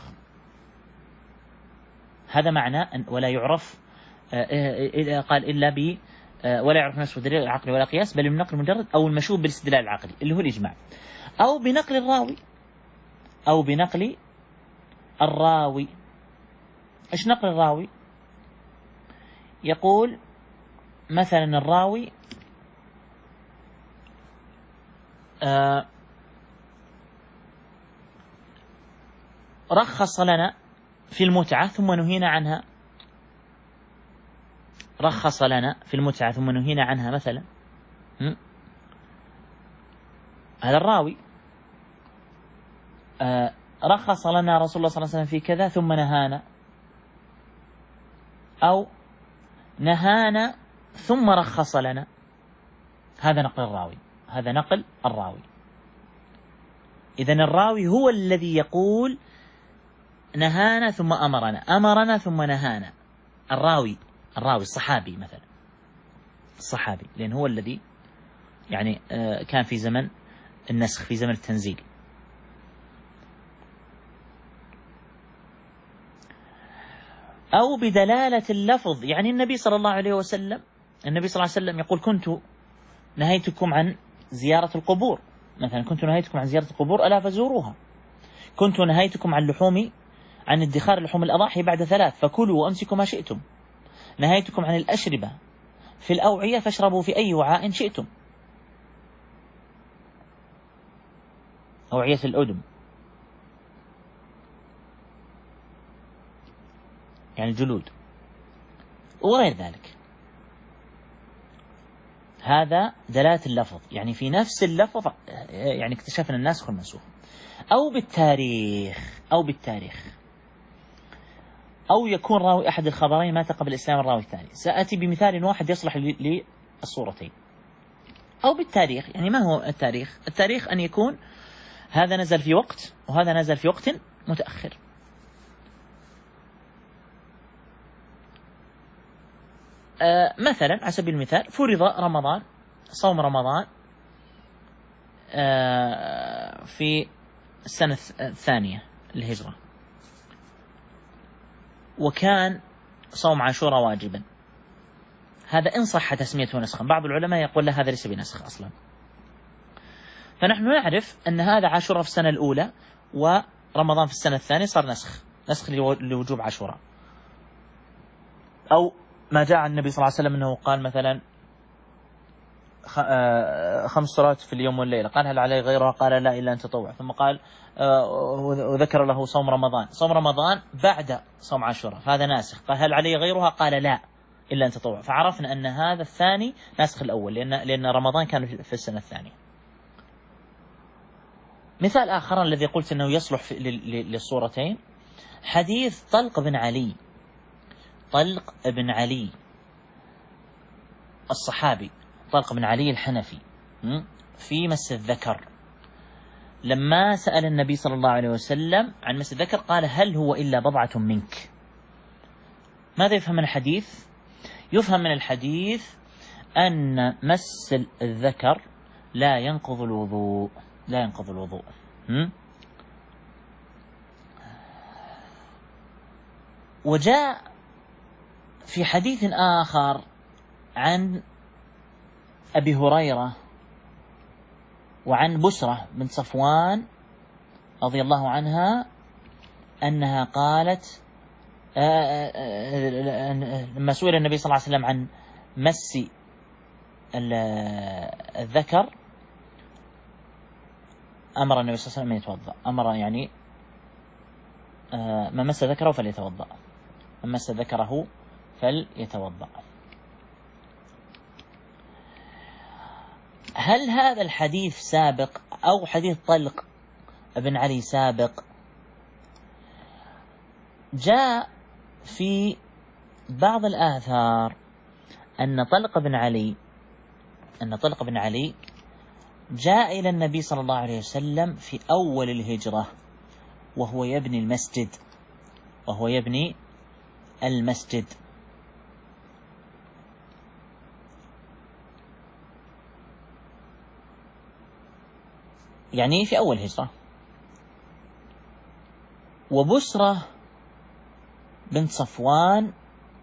هذا معنى ولا يعرف قال إلا ب ولا يعرف نسخ دليل العقل ولا قياس، بل بالنقل المجرد أو المشوب بالاستدلال العقلي اللي هو الإجماع، أو بنقل الراوي، أو بنقل الراوي. إيش نقل الراوي؟ يقول مثلا الراوي رخص لنا في المتعة ثم نهينا عنها، رخص لنا في المتعة ثم نهينا عنها مثلا، هذا الراوي. رخص لنا رسول الله صلى الله عليه وسلم في كذا ثم نهانا، أو نهانا ثم رخص لنا، هذا نقل الراوي، هذا نقل الراوي. إذن الراوي هو الذي يقول نهانا ثم أمرنا، أمرنا ثم نهانا، الراوي الصحابي مثلا، الصحابي، لأن هو الذي يعني كان في زمن النسخ، في زمن التنزيل. أو بدلالة اللفظ، يعني النبي صلى الله عليه وسلم يقول كنت نهيتكم عن زيارة القبور مثلا، كنت نهيتكم عن زيارة القبور ألا فزوروها، كنت نهيتكم عن ادخار لحوم الأضاحي بعد 3 فكلوا وأمسكوا ما شئتم، نهيتكم عن الأشربة في الأوعية فاشربوا في أي وعاء شئتم، أوعية الأدم يعني الجلود وغير ذلك. هذا دلالة اللفظ، يعني في نفس اللفظ يعني اكتشفنا الناسخ والمنسوخ. أو بالتاريخ أو يكون راوي أحد الخبرين مات قبل إسلام الراوي الثاني. سأتي بمثال واحد يصلح للصورتين. أو بالتاريخ، يعني ما هو التاريخ؟ التاريخ أن يكون هذا نزل في وقت وهذا نزل في وقت متأخر. مثلا على سبيل المثال فرض رمضان، صوم رمضان في السنة 2 للهجرة، وكان صوم عاشوراء واجبا، هذا إن صح تسميته نسخا. بعض العلماء يقول لا، هذا ليس بنسخ أصلا. فنحن نعرف أن هذا عاشوراء في السنة الأولى ورمضان في السنة الثانية، صار نسخ لوجوب عاشوراء. أو ما جاء عن النبي صلى الله عليه وسلم أنه قال مثلا 5 صلوات في اليوم والليلة، قال هل علي غيرها؟ قال لا إلا أن تطوع. ثم قال وذكر له صوم رمضان بعد صوم عاشوراء، فهذا ناسخ. قال هل علي غيرها؟ قال لا إلا أن تطوع. فعرفنا أن هذا الثاني ناسخ الأول، لأن رمضان كان في السنة الثانية. مثال آخر الذي قلت أنه يصلح للصورتين، حديث طلق بن علي الصحابي، طلق بن علي الحنفي، في مس الذكر. لما سأل النبي صلى الله عليه وسلم عن مس الذكر قال هل هو إلا بضعة منك. ماذا يفهم من الحديث؟ يفهم من الحديث أن مس الذكر لا ينقض الوضوء. وجاء في حديث آخر عن أبي هريرة وعن بسرة بن صفوان رضي الله عنها أنها قالت لما سئل النبي صلى الله عليه وسلم عن مس الذكر أمر النبي صلى الله عليه وسلم أن يتوضأ. أمر يعني من مس ذكره فليتوضأ، من مس ذكره فليتوضأ. هل هذا الحديث سابق أو حديث طلق بن علي سابق؟ جاء في بعض الآثار أن طلق بن علي جاء إلى النبي صلى الله عليه وسلم في أول الهجرة وهو يبني المسجد. يعني في أول هجرة. وبسرة بن صفوان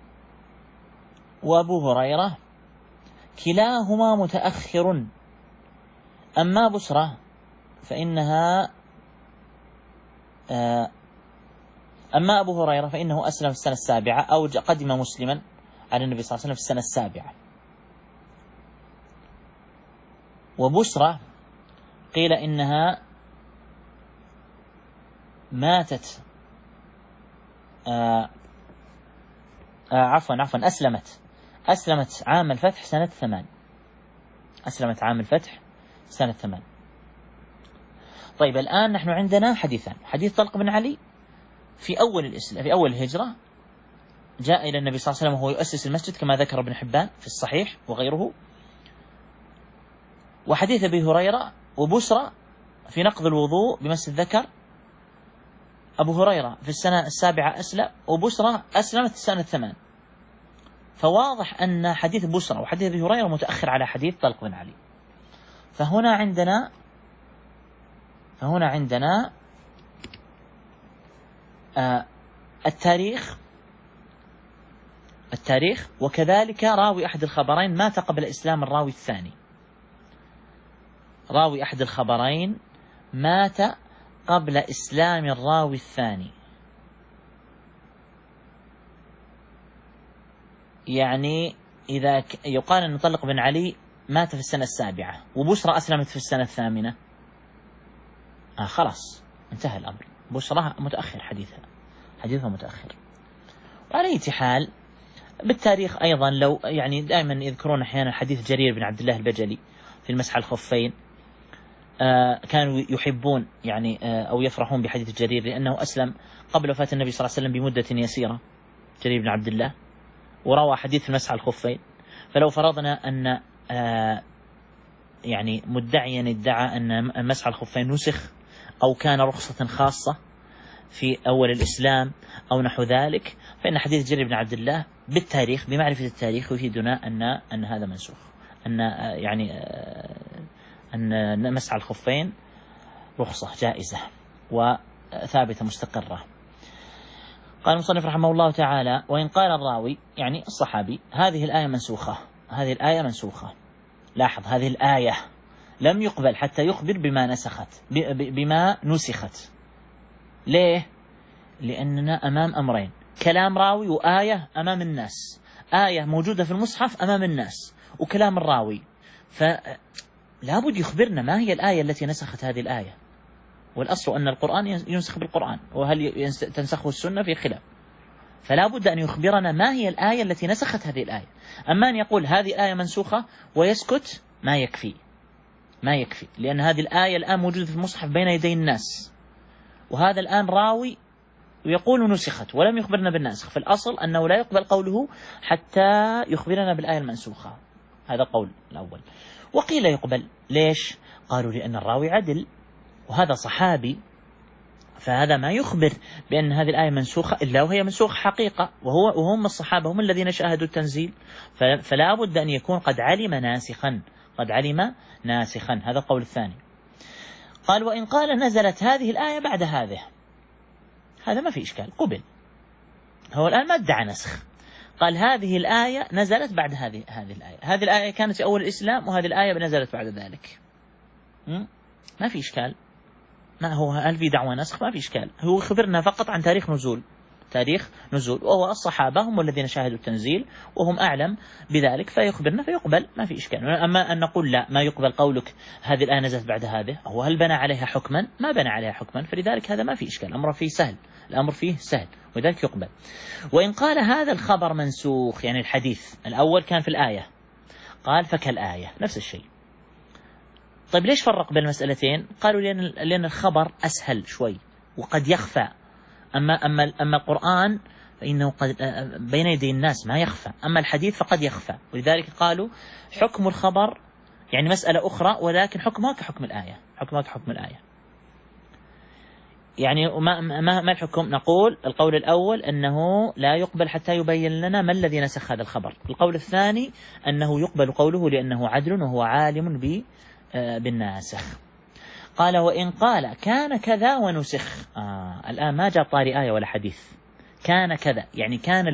وأبو هريرة كلاهما متأخر. أما بسرة فإنها أما أبو هريرة فإنه أسلم في السنة 7 أو قدم مسلما على النبي صلى الله عليه وسلم في السنة 7. وبسرة قيل إنها ماتت أسلمت عام الفتح سنة 8. أسلمت عام الفتح سنة 8. طيب الآن نحن عندنا حديثان. حديث طلق بن علي في أول الهجرة جاء إلى النبي صلى الله عليه وسلم وهو يؤسس المسجد كما ذكر ابن حبان في الصحيح وغيره. وحديث أبي هريرة وبسرة في نقض الوضوء بمس الذكر. أبو هريرة في السنة 7 أسلم، وبسرة أسلمت السنة 8. فواضح أن حديث بسرى وحديث أبي هريرة متأخر على حديث طلق بن علي. فهنا عندنا التاريخ وكذلك راوي أحد الخبرين مات قبل إسلام الراوي الثاني. راوي أحد الخبرين مات قبل إسلام الراوي الثاني، يعني إذا يقال أن طلق بن علي مات في السنة 7 وبشرى أسلمت في السنة 8، خلاص انتهى الأمر، بشرى متأخر حديثها متأخر. وعلى أي حال بالتاريخ أيضا، لو يعني دائما يذكرون أحيانا حديث جرير بن عبد الله البجلي في المسح على الخفين، كانوا يحبون يعني أو يفرحون بحديث جرير لأنه أسلم قبل وفاة النبي صلى الله عليه وسلم بمدة يسيرة، جرير بن عبد الله، وروى حديث المسح على الخفين. فلو فرضنا أن يعني مدعيا ادعى أن مسح الخفين نسخ أو كان رخصة خاصة في أول الإسلام أو نحو ذلك، فإن حديث جرير بن عبد الله بالتاريخ بمعرفة التاريخ يفيدنا أن هذا منسوخ، أن مسح الخفين رخصة جائزة وثابتة مستقرة. قال المصنف رحمه الله تعالى: وإن قال الراوي يعني الصحابي هذه الآية منسوخة، لاحظ هذه الآية لم يقبل حتى يخبر بما نسخت. ليه؟ لأننا أمام أمرين: كلام راوي وآية أمام الناس، آية موجودة في المصحف أمام الناس وكلام الراوي، فلا بد يخبرنا ما هي الآية التي نسخت هذه الآية. والأصل أن القرآن ينسخ بالقرآن، وهل تنسخه السنة في خلاف، فلا بد أن يخبرنا ما هي الآية التي نسخت هذه الآية. أما أن يقول هذه الآية منسوخة ويسكت ما يكفي، لأن هذه الآية الآن موجودة في المصحف بين يدي الناس، وهذا الآن راوي يقول نسخت ولم يخبرنا بالناسخ. فالأصل أنه لا يقبل قوله حتى يخبرنا بالآية المنسوخة، هذا قول الأول. وقيل يقبل، ليش؟ قالوا لأن الراوي عدل وهذا صحابي، فهذا ما يخبر بأن هذه الآية منسوخة إلا وهي منسوخة حقيقة، وهم الصحابة هم الذين شاهدوا التنزيل، فلا بد أن يكون قد علم ناسخا. هذا القول الثاني. قال: وإن قال نزلت هذه الآية بعد هذا ما في إشكال، قبل. هو الآن ما ادعى نسخ، قال هذه الآية نزلت بعد هذه الآية، هذه الآية كانت في أول الإسلام وهذه الآية نزلت بعد ذلك، ما في إشكال. ما هو هل في دعوة نسخ؟ ما في إشكال، هو خبرنا فقط عن تاريخ نزول، وهو الصحابة هم الذين شاهدوا التنزيل وهم أعلم بذلك، فيخبرنا فيقبل، ما في إشكال. أما أن نقول لا، ما يقبل قولك هذه الآية نزلت بعد هذه، هو هل بنى عليها حكما؟ ما بنى عليها حكما، فلذلك هذا ما في إشكال، الأمر فيه سهل ولذلك يقبل. وإن قال هذا الخبر منسوخ، يعني الحديث الأول كان في الآية، قال فكالآية نفس الشيء. طيب ليش فرق بين المسألتين؟ قالوا لأن الخبر أسهل شوي وقد يخفى، أما القرآن فإنه قد بين يدي الناس ما يخفى، أما الحديث فقد يخفى، ولذلك قالوا حكم الخبر يعني مسألة أخرى، ولكن حكمها كحكم الآية، يعني ما الحكم؟ نقول القول الأول أنه لا يقبل حتى يبين لنا ما الذي نسخ هذا الخبر، القول الثاني أنه يقبل قوله لأنه عدل وهو عالم بالناسخ. قال: وإن قال كان كذا ونسخ، الآن ما جاء طاري آية ولا حديث، كان كذا يعني كان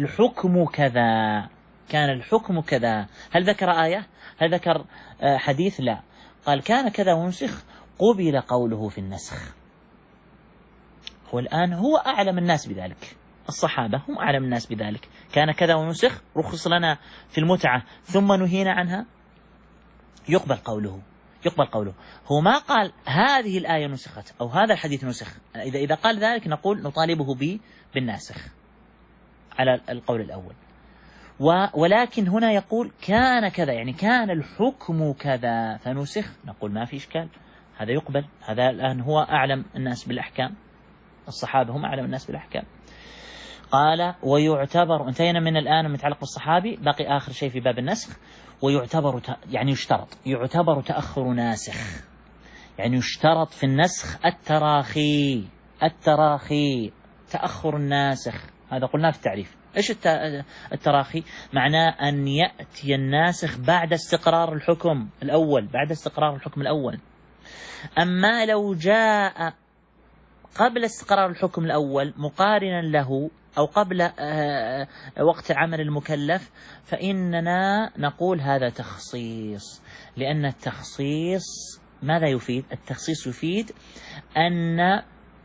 الحكم كذا، هل ذكر آية؟ هل ذكر حديث؟ لا، قال كان كذا ونسخ، قبل قوله في النسخ. والآن هو أعلم الناس بذلك، الصحابة هم أعلم الناس بذلك، كان كذا ونسخ، رخص لنا في المتعة ثم نهينا عنها، يقبل قوله. هو ما قال هذه الآية نسخت أو هذا الحديث نسخ، إذا قال ذلك نقول نطالبه بالناسخ على القول الأول. ولكن هنا يقول كان كذا يعني كان الحكم كذا فنسخ، نقول ما في إشكال، هذا يقبل، هذا الآن هو أعلم الناس بالأحكام، الصحابة هم أعلم الناس بالأحكام. قال: ويعتبر، انتهينا من الآن متعلق بالصحابي، باقي آخر شيء في باب النسخ. ويعتبر يعني يعتبر تأخر ناسخ، يعني يشترط في النسخ التراخي، تأخر الناسخ، هذا قلنا في التعريف، إيش التراخي؟ معناه أن يأتي الناسخ بعد استقرار الحكم الأول، بعد استقرار الحكم الأول. أما لو جاء قبل استقرار الحكم الأول مقارنا له أو قبل وقت عمل المكلف، فإننا نقول هذا تخصيص. لأن التخصيص ماذا يفيد؟ التخصيص يفيد أن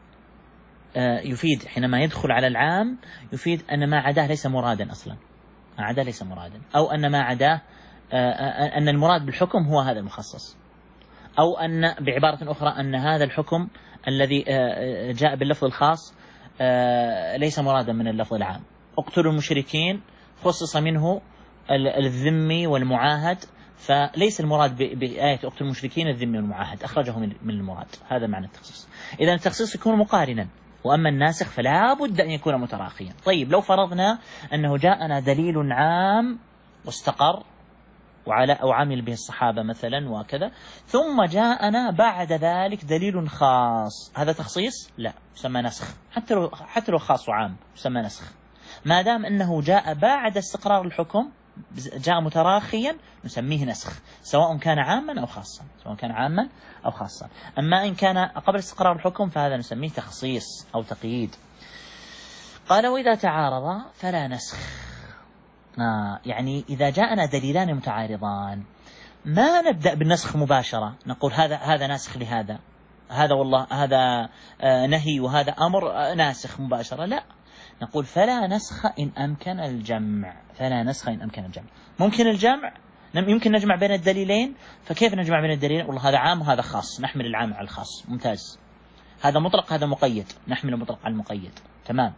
يفيد حينما يدخل على العام يفيد أن ما عداه ليس مرادا أصلا، ما عداه ليس مرادا، أو أن ما عداه أن المراد بالحكم هو هذا المخصص، أو أن بعبارة أخرى أن هذا الحكم الذي جاء باللفظ الخاص ليس مرادا من اللفظ العام. اقتلوا المشركين خصص منه الذمي والمعاهد، فليس المراد بآية اقتلوا المشركين الذمي والمعاهد، أخرجه من المراد. هذا معنى التخصيص. إذا التخصيص يكون مقارنا، وأما الناسخ فلا بد أن يكون متراخيا. طيب لو فرضنا أنه جاءنا دليل عام واستقر أو عمل به الصحابة مثلا وكذا، ثم جاءنا بعد ذلك دليل خاص، هذا تخصيص؟ لا، يسمى نسخ. حتى لو خاص وعام يسمى نسخ، ما دام أنه جاء بعد استقرار الحكم، جاء متراخيا، نسميه نسخ، سواء كان عاما أو خاصا، سواء كان عاما أو خاصا. أما إن كان قبل استقرار الحكم فهذا نسميه تخصيص أو تقييد. قال وإذا تعارض فلا نسخ. يعني إذا جاءنا دليلان متعارضان ما نبدأ بالنسخ مباشرة، نقول هذا ناسخ لهذا، هذا والله هذا نهي وهذا أمر ناسخ مباشرة، لا، نقول فلا نسخ إن أمكن الجمع. فلا نسخ إن أمكن الجمع. ممكن الجمع، يمكن نجمع بين الدليلين. فكيف نجمع بين الدليلين؟ والله هذا عام وهذا خاص، نحمل العام على الخاص، ممتاز. هذا مطلق هذا مقيد، نحمل المطلق على المقيد، تمام.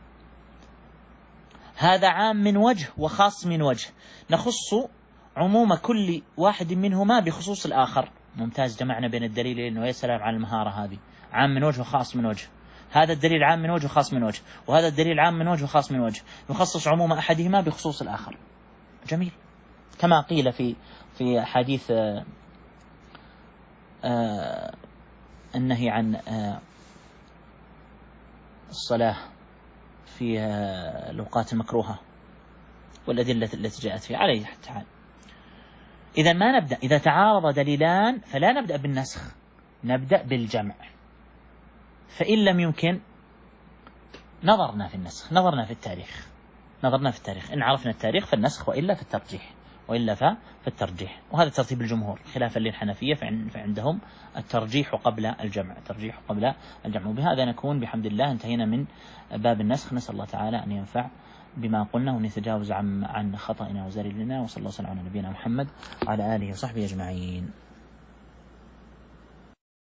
هذا عام من وجه وخاص من وجه، نخص عموم كل واحد منهما بخصوص الآخر، ممتاز. جمعنا بين الدليلين ويا سلام على المهارة هذه، عام من وجه وخاص من وجه. هذا الدليل عام من وجه وخاص من وجه، وهذا الدليل عام من وجه وخاص من وجه، نخصص عموم أحدهما بخصوص الآخر. جميل. كما قيل في حديث النهي عن الصلاة في الأوقات المكروهة والأدلة التي جاءت فيها عليه تعالى. إذا ما نبدأ، إذا تعارض دليلان فلا نبدأ بالنسخ، نبدأ بالجمع. فإن لم يمكن نظرنا في النسخ، نظرنا في التاريخ، إن عرفنا التاريخ فالنسخ، وإلا في الترجيح، وهذا ترتيب الجمهور خلافا للحنفية، فعندهم الترجيح قبل الجمع، وبهذا نكون بحمد الله انتهينا من باب النسخ. نسأل الله تعالى أن ينفع بما قلنا وأن يتجاوز عن خطأنا وزللنا، وصلى الله وسلم على نبينا محمد وعلى آله وصحبه أجمعين.